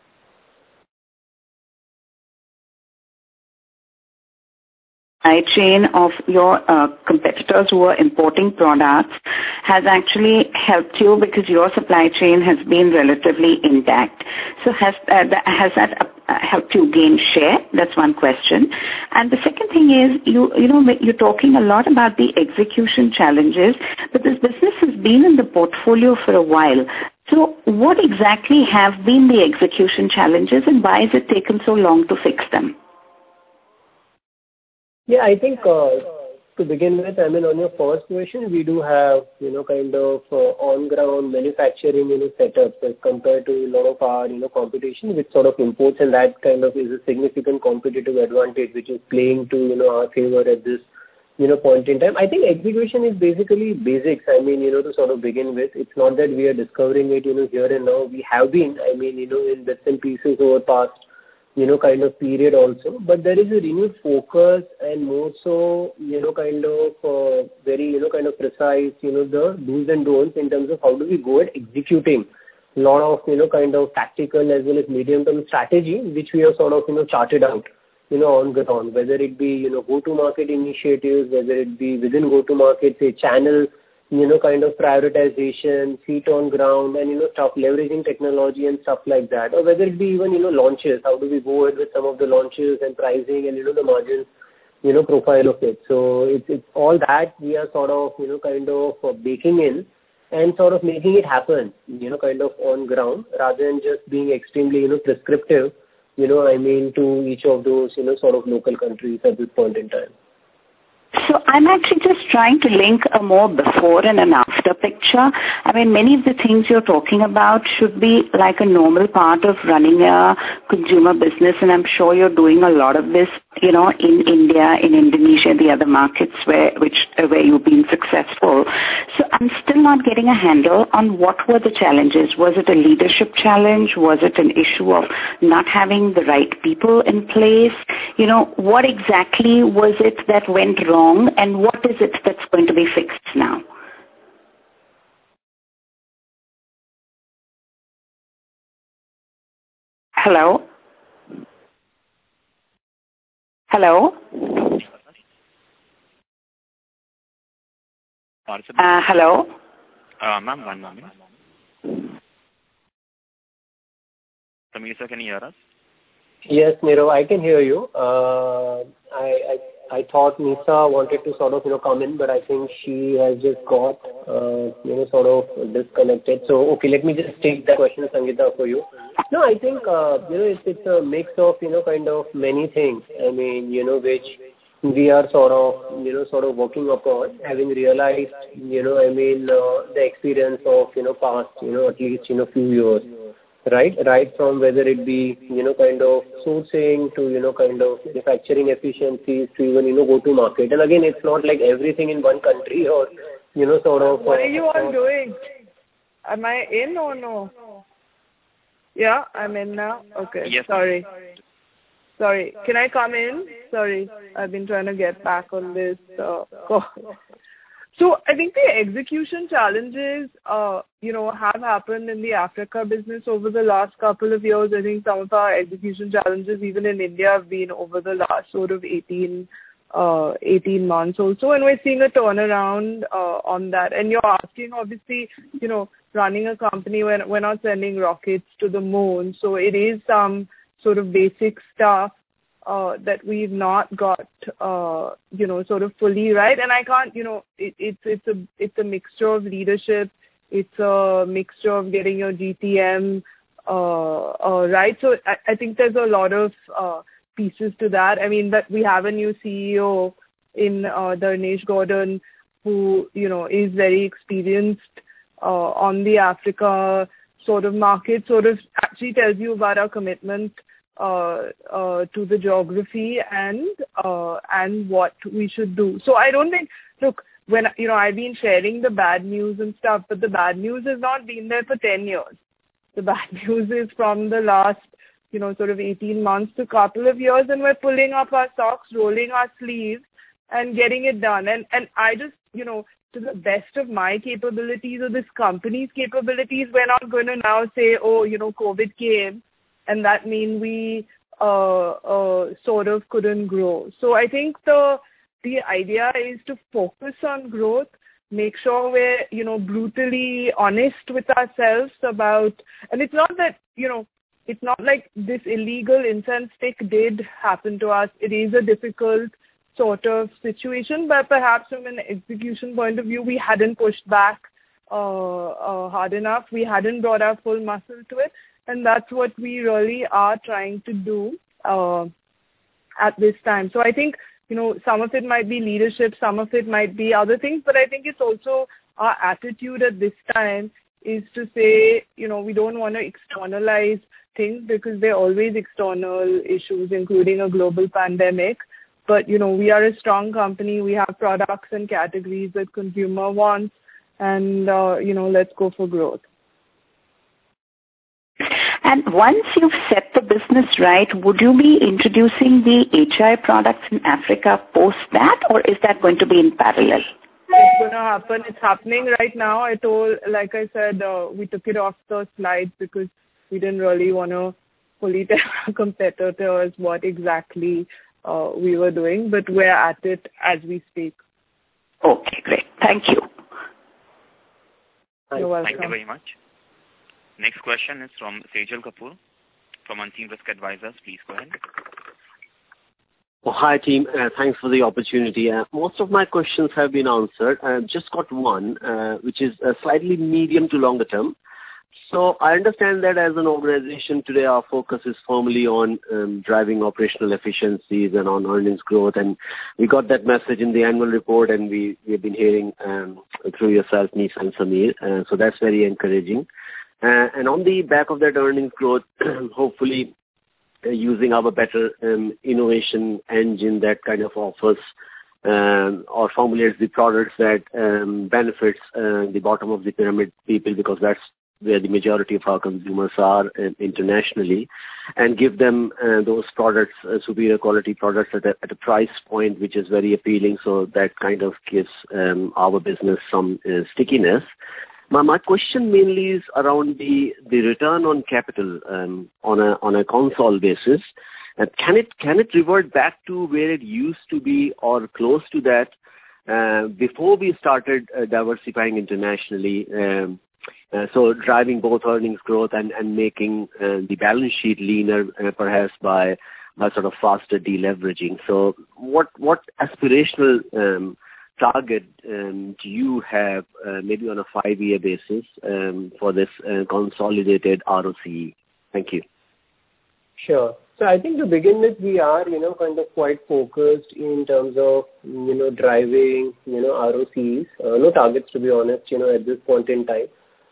Supply chain of your uh, competitors who are importing products has actually helped you because your supply chain has been relatively intact. So has uh, that, has that uh, helped you gain share? That's one question. And the second thing is, you you know, you're talking a lot about the execution challenges, but this business has been in the portfolio for a while. So what exactly have been the execution challenges, and why has it taken so long to fix them?
Yeah, I think uh, to begin with, I mean, on your first question, we do have, you know, kind of uh, on-ground manufacturing, you know, setups as compared to a lot of our, you know, competition, which sort of imports, and that kind of is a significant competitive advantage, which is playing to, you know, our favor at this, you know, point in time. I think execution is basically basics. I mean, you know, to sort of begin with, it's not that we are discovering it, you know, here and now. We have been, I mean, you know, in bits and pieces over past, you know, kind of period also, but there is a renewed focus and more so, you know, kind of uh, very, you know, kind of precise, you know, the do's and don'ts in terms of how do we go at executing a lot of, you know, kind of tactical as well as medium-term strategy, which we have sort of, you know, charted out, you know, on ground, whether it be, you know, go-to-market initiatives, whether it be within go-to-market, say, channel, you know, kind of prioritization, feet on ground, and, you know, stuff, leveraging technology and stuff like that. Or whether it be even, you know, launches, how do we go ahead with some of the launches and pricing and, you know, the margin, you know, profile of it. So it's, it's all that we are sort of, you know, kind of uh, baking in and sort of making it happen, you know, kind of on ground rather than just being extremely, you know, prescriptive, you know, I mean, to each of those, you know, sort of local countries at this point in time.
So I'm actually just trying to link a more before and an after picture. I mean, many of the things you're talking about should be like a normal part of running a consumer business, and I'm sure you're doing a lot of this, you know, in India, in Indonesia, the other markets where which where you've been successful. So I'm still not getting a handle on what were the challenges. Was it a leadership challenge? Was it an issue of not having the right people in place? You know, what exactly was it that went wrong, and what is it that's going to be fixed now? Hello? Hello? Uh, hello?
Uh, ma'am, one moment. Sameer sir, can you hear us?
Yes, Nirav, I can hear you. Uh, I, I I thought Nisa wanted to sort of, you know, come in, but I think she has just got, uh, you know, sort of disconnected. So, okay, let me just take that question, Sangeeta, for you. No, I think, uh, you know, it's, it's a mix of, you know, kind of many things. I mean, you know, which we are sort of, you know, sort of working upon, having realized, you know, I mean, uh, the experience of, you know, past, you know, at least, you know, few years. Right, right from whether it be, you know, kind of sourcing to, you know, kind of manufacturing efficiencies to even, you know, go to market. And again, it's not like everything in one country or, you know, sort of.
What are you
uh,
all doing? Am I in or no? Yeah, I'm in now. Okay,
yes,
sorry. Sorry, can I come in? Sorry, I've been trying to get back on this uh, call. So I think the execution challenges, uh, you know, have happened in the Africa business over the last couple of years. I think some of our execution challenges, even in India, have been over the last sort of eighteen, uh, eighteen months also. And we're seeing a turnaround uh, on that. And you're asking, obviously, you know, running a company, when we're not sending rockets to the moon. So it is some sort of basic stuff Uh, that we've not got, uh, you know, sort of fully right. And I can't, you know, it, it's it's a it's a mixture of leadership. It's a mixture of getting your G T M uh, uh, right. So I, I think there's a lot of uh, pieces to that. I mean, that we have a new C E O in uh, Dharnesh Gordon, who, you know, is very experienced uh, on the Africa sort of market. Sort of actually tells you about our commitment Uh, uh, to the geography and uh, and what we should do. So I don't think, look, when, you know, I've been sharing the bad news and stuff, but the bad news has not been there for ten years. The bad news is from the last, you know, sort of eighteen months to couple of years, and we're pulling up our socks, rolling our sleeves, and getting it done. And and I just, you know, to the best of my capabilities or this company's capabilities, we're not going to now say, oh, you know, COVID came and that means we uh, uh, sort of couldn't grow. So I think the the idea is to focus on growth, make sure we're, you know, brutally honest with ourselves about, and it's not that, you know, it's not like this illegal incense stick did happen to us. It is a difficult sort of situation, but perhaps from an execution point of view, we hadn't pushed back uh, uh, hard enough. We hadn't brought our full muscle to it. And that's what we really are trying to do uh, at this time. So I think, you know, some of it might be leadership, some of it might be other things, but I think it's also our attitude at this time is to say, you know, we don't want to externalize things because there are always external issues, including a global pandemic. But, you know, we are a strong company. We have products and categories that consumer wants. And, uh, you know, let's go for growth.
And once you've set the business right, would you be introducing the H I products in Africa post that, or is that going to be in parallel?
It's going to happen. It's happening right now. I told, like I said, uh, we took it off the slides because we didn't really want to fully tell our competitors what exactly uh, we were doing, but we're at it as we speak.
Okay, great. Thank you.
You're welcome.
Thank you very much. Next question is from Sejal Kapoor from Unseen Risk Advisors. Please go ahead.
Oh, hi, team. Uh, thanks for the opportunity. Uh, most of my questions have been answered. I've just got one, uh, which is uh, slightly medium to longer term. So I understand that as an organization today, our focus is firmly on um, driving operational efficiencies and on earnings growth. And we got that message in the annual report, and we, we've been hearing um, through yourself, Nisa and Sameer. Uh, so that's very encouraging. Uh, and on the back of that earnings growth, hopefully uh, using our better um, innovation engine that kind of offers um, or formulates the products that um, benefits uh, the bottom of the pyramid people, because that's where the majority of our consumers are uh, internationally, and give them uh, those products, uh, superior quality products at a, at a price point which is very appealing. So that kind of gives um, our business some uh, stickiness. My, my question mainly is around the, the return on capital um, on a on a console basis. Uh, can it can it revert back to where it used to be or close to that uh, before we started uh, diversifying internationally? Um, uh, so driving both earnings growth and, and making uh, the balance sheet leaner, uh, perhaps by by sort of faster deleveraging. So what what aspirational um, target um, do you have, uh, maybe on a five-year basis, um, for this uh, consolidated R O C E? Thank you.
Sure. So I think to begin with, we are, you know, kind of quite focused in terms of, you know, driving, you know, R O Cs. Uh, no targets, to be honest, you know, at this point in time.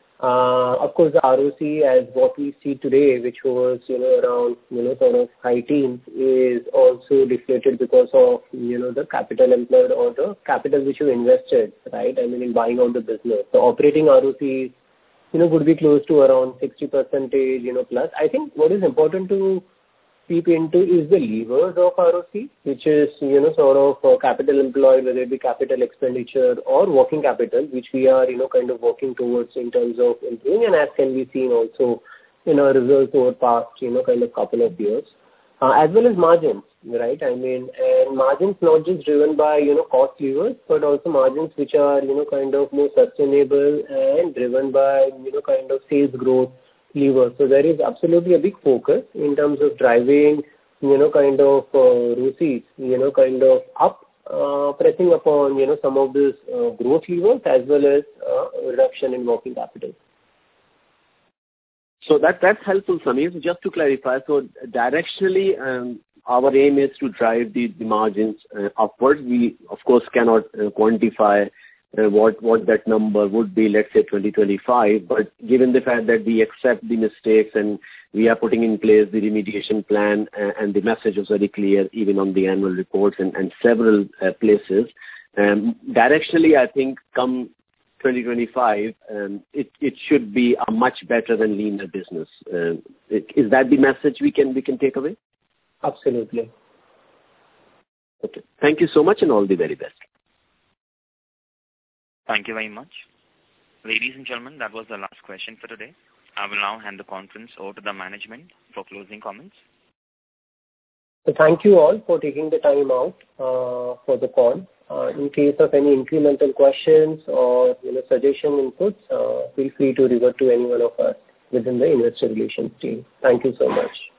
Uh, of course, the R O C as what we see today, which was, you know, around, you know, sort of high teens, is also deflated because of, you know, the capital employed or the capital which you invested, right? I mean, in buying out the business. The operating R O C, you know, would be close to around sixty percent, you know, plus. I think what is important to peep into is the levers of R O C, which is, you know, sort of uh, capital employed, whether it be capital expenditure or working capital, which we are, you know, kind of working towards in terms of improving, and as can be seen also in our results over past, you know, kind of couple of years, uh, as well as margins, right? I mean, and margins not just driven by, you know, cost levers, but also margins which are, you know, kind of more sustainable and driven by, you know, kind of sales growth lever. So there is absolutely a big focus in terms of driving, you know, kind of uh, R O Cs, you know, kind of up, uh, pressing upon, you know, some of these uh, growth levers as well as uh, reduction in working capital.
So that that's helpful, Sameer. So just to clarify, so directionally, um, our aim is to drive the, the margins uh, upwards. We, of course, cannot uh, quantify Uh, what what that number would be, let's say twenty twenty-five, but given the fact that we accept the mistakes and we are putting in place the remediation plan, uh, and the message was very clear even on the annual reports and, and several uh, places, um, directionally I think come twenty twenty-five, um, it, it should be a much better and leaner business. Uh, it, is that the message we can we can take away?
Absolutely.
Okay. Thank you so much and all the very best.
Thank you very much. Ladies and gentlemen, that was the last question for today. I will now hand the conference over to the management for closing comments.
So thank you all for taking the time out uh, for the call. Uh, in case of any incremental questions or you know suggestion inputs, uh, feel free to revert to any one of us within the investor relations team. Thank you so much.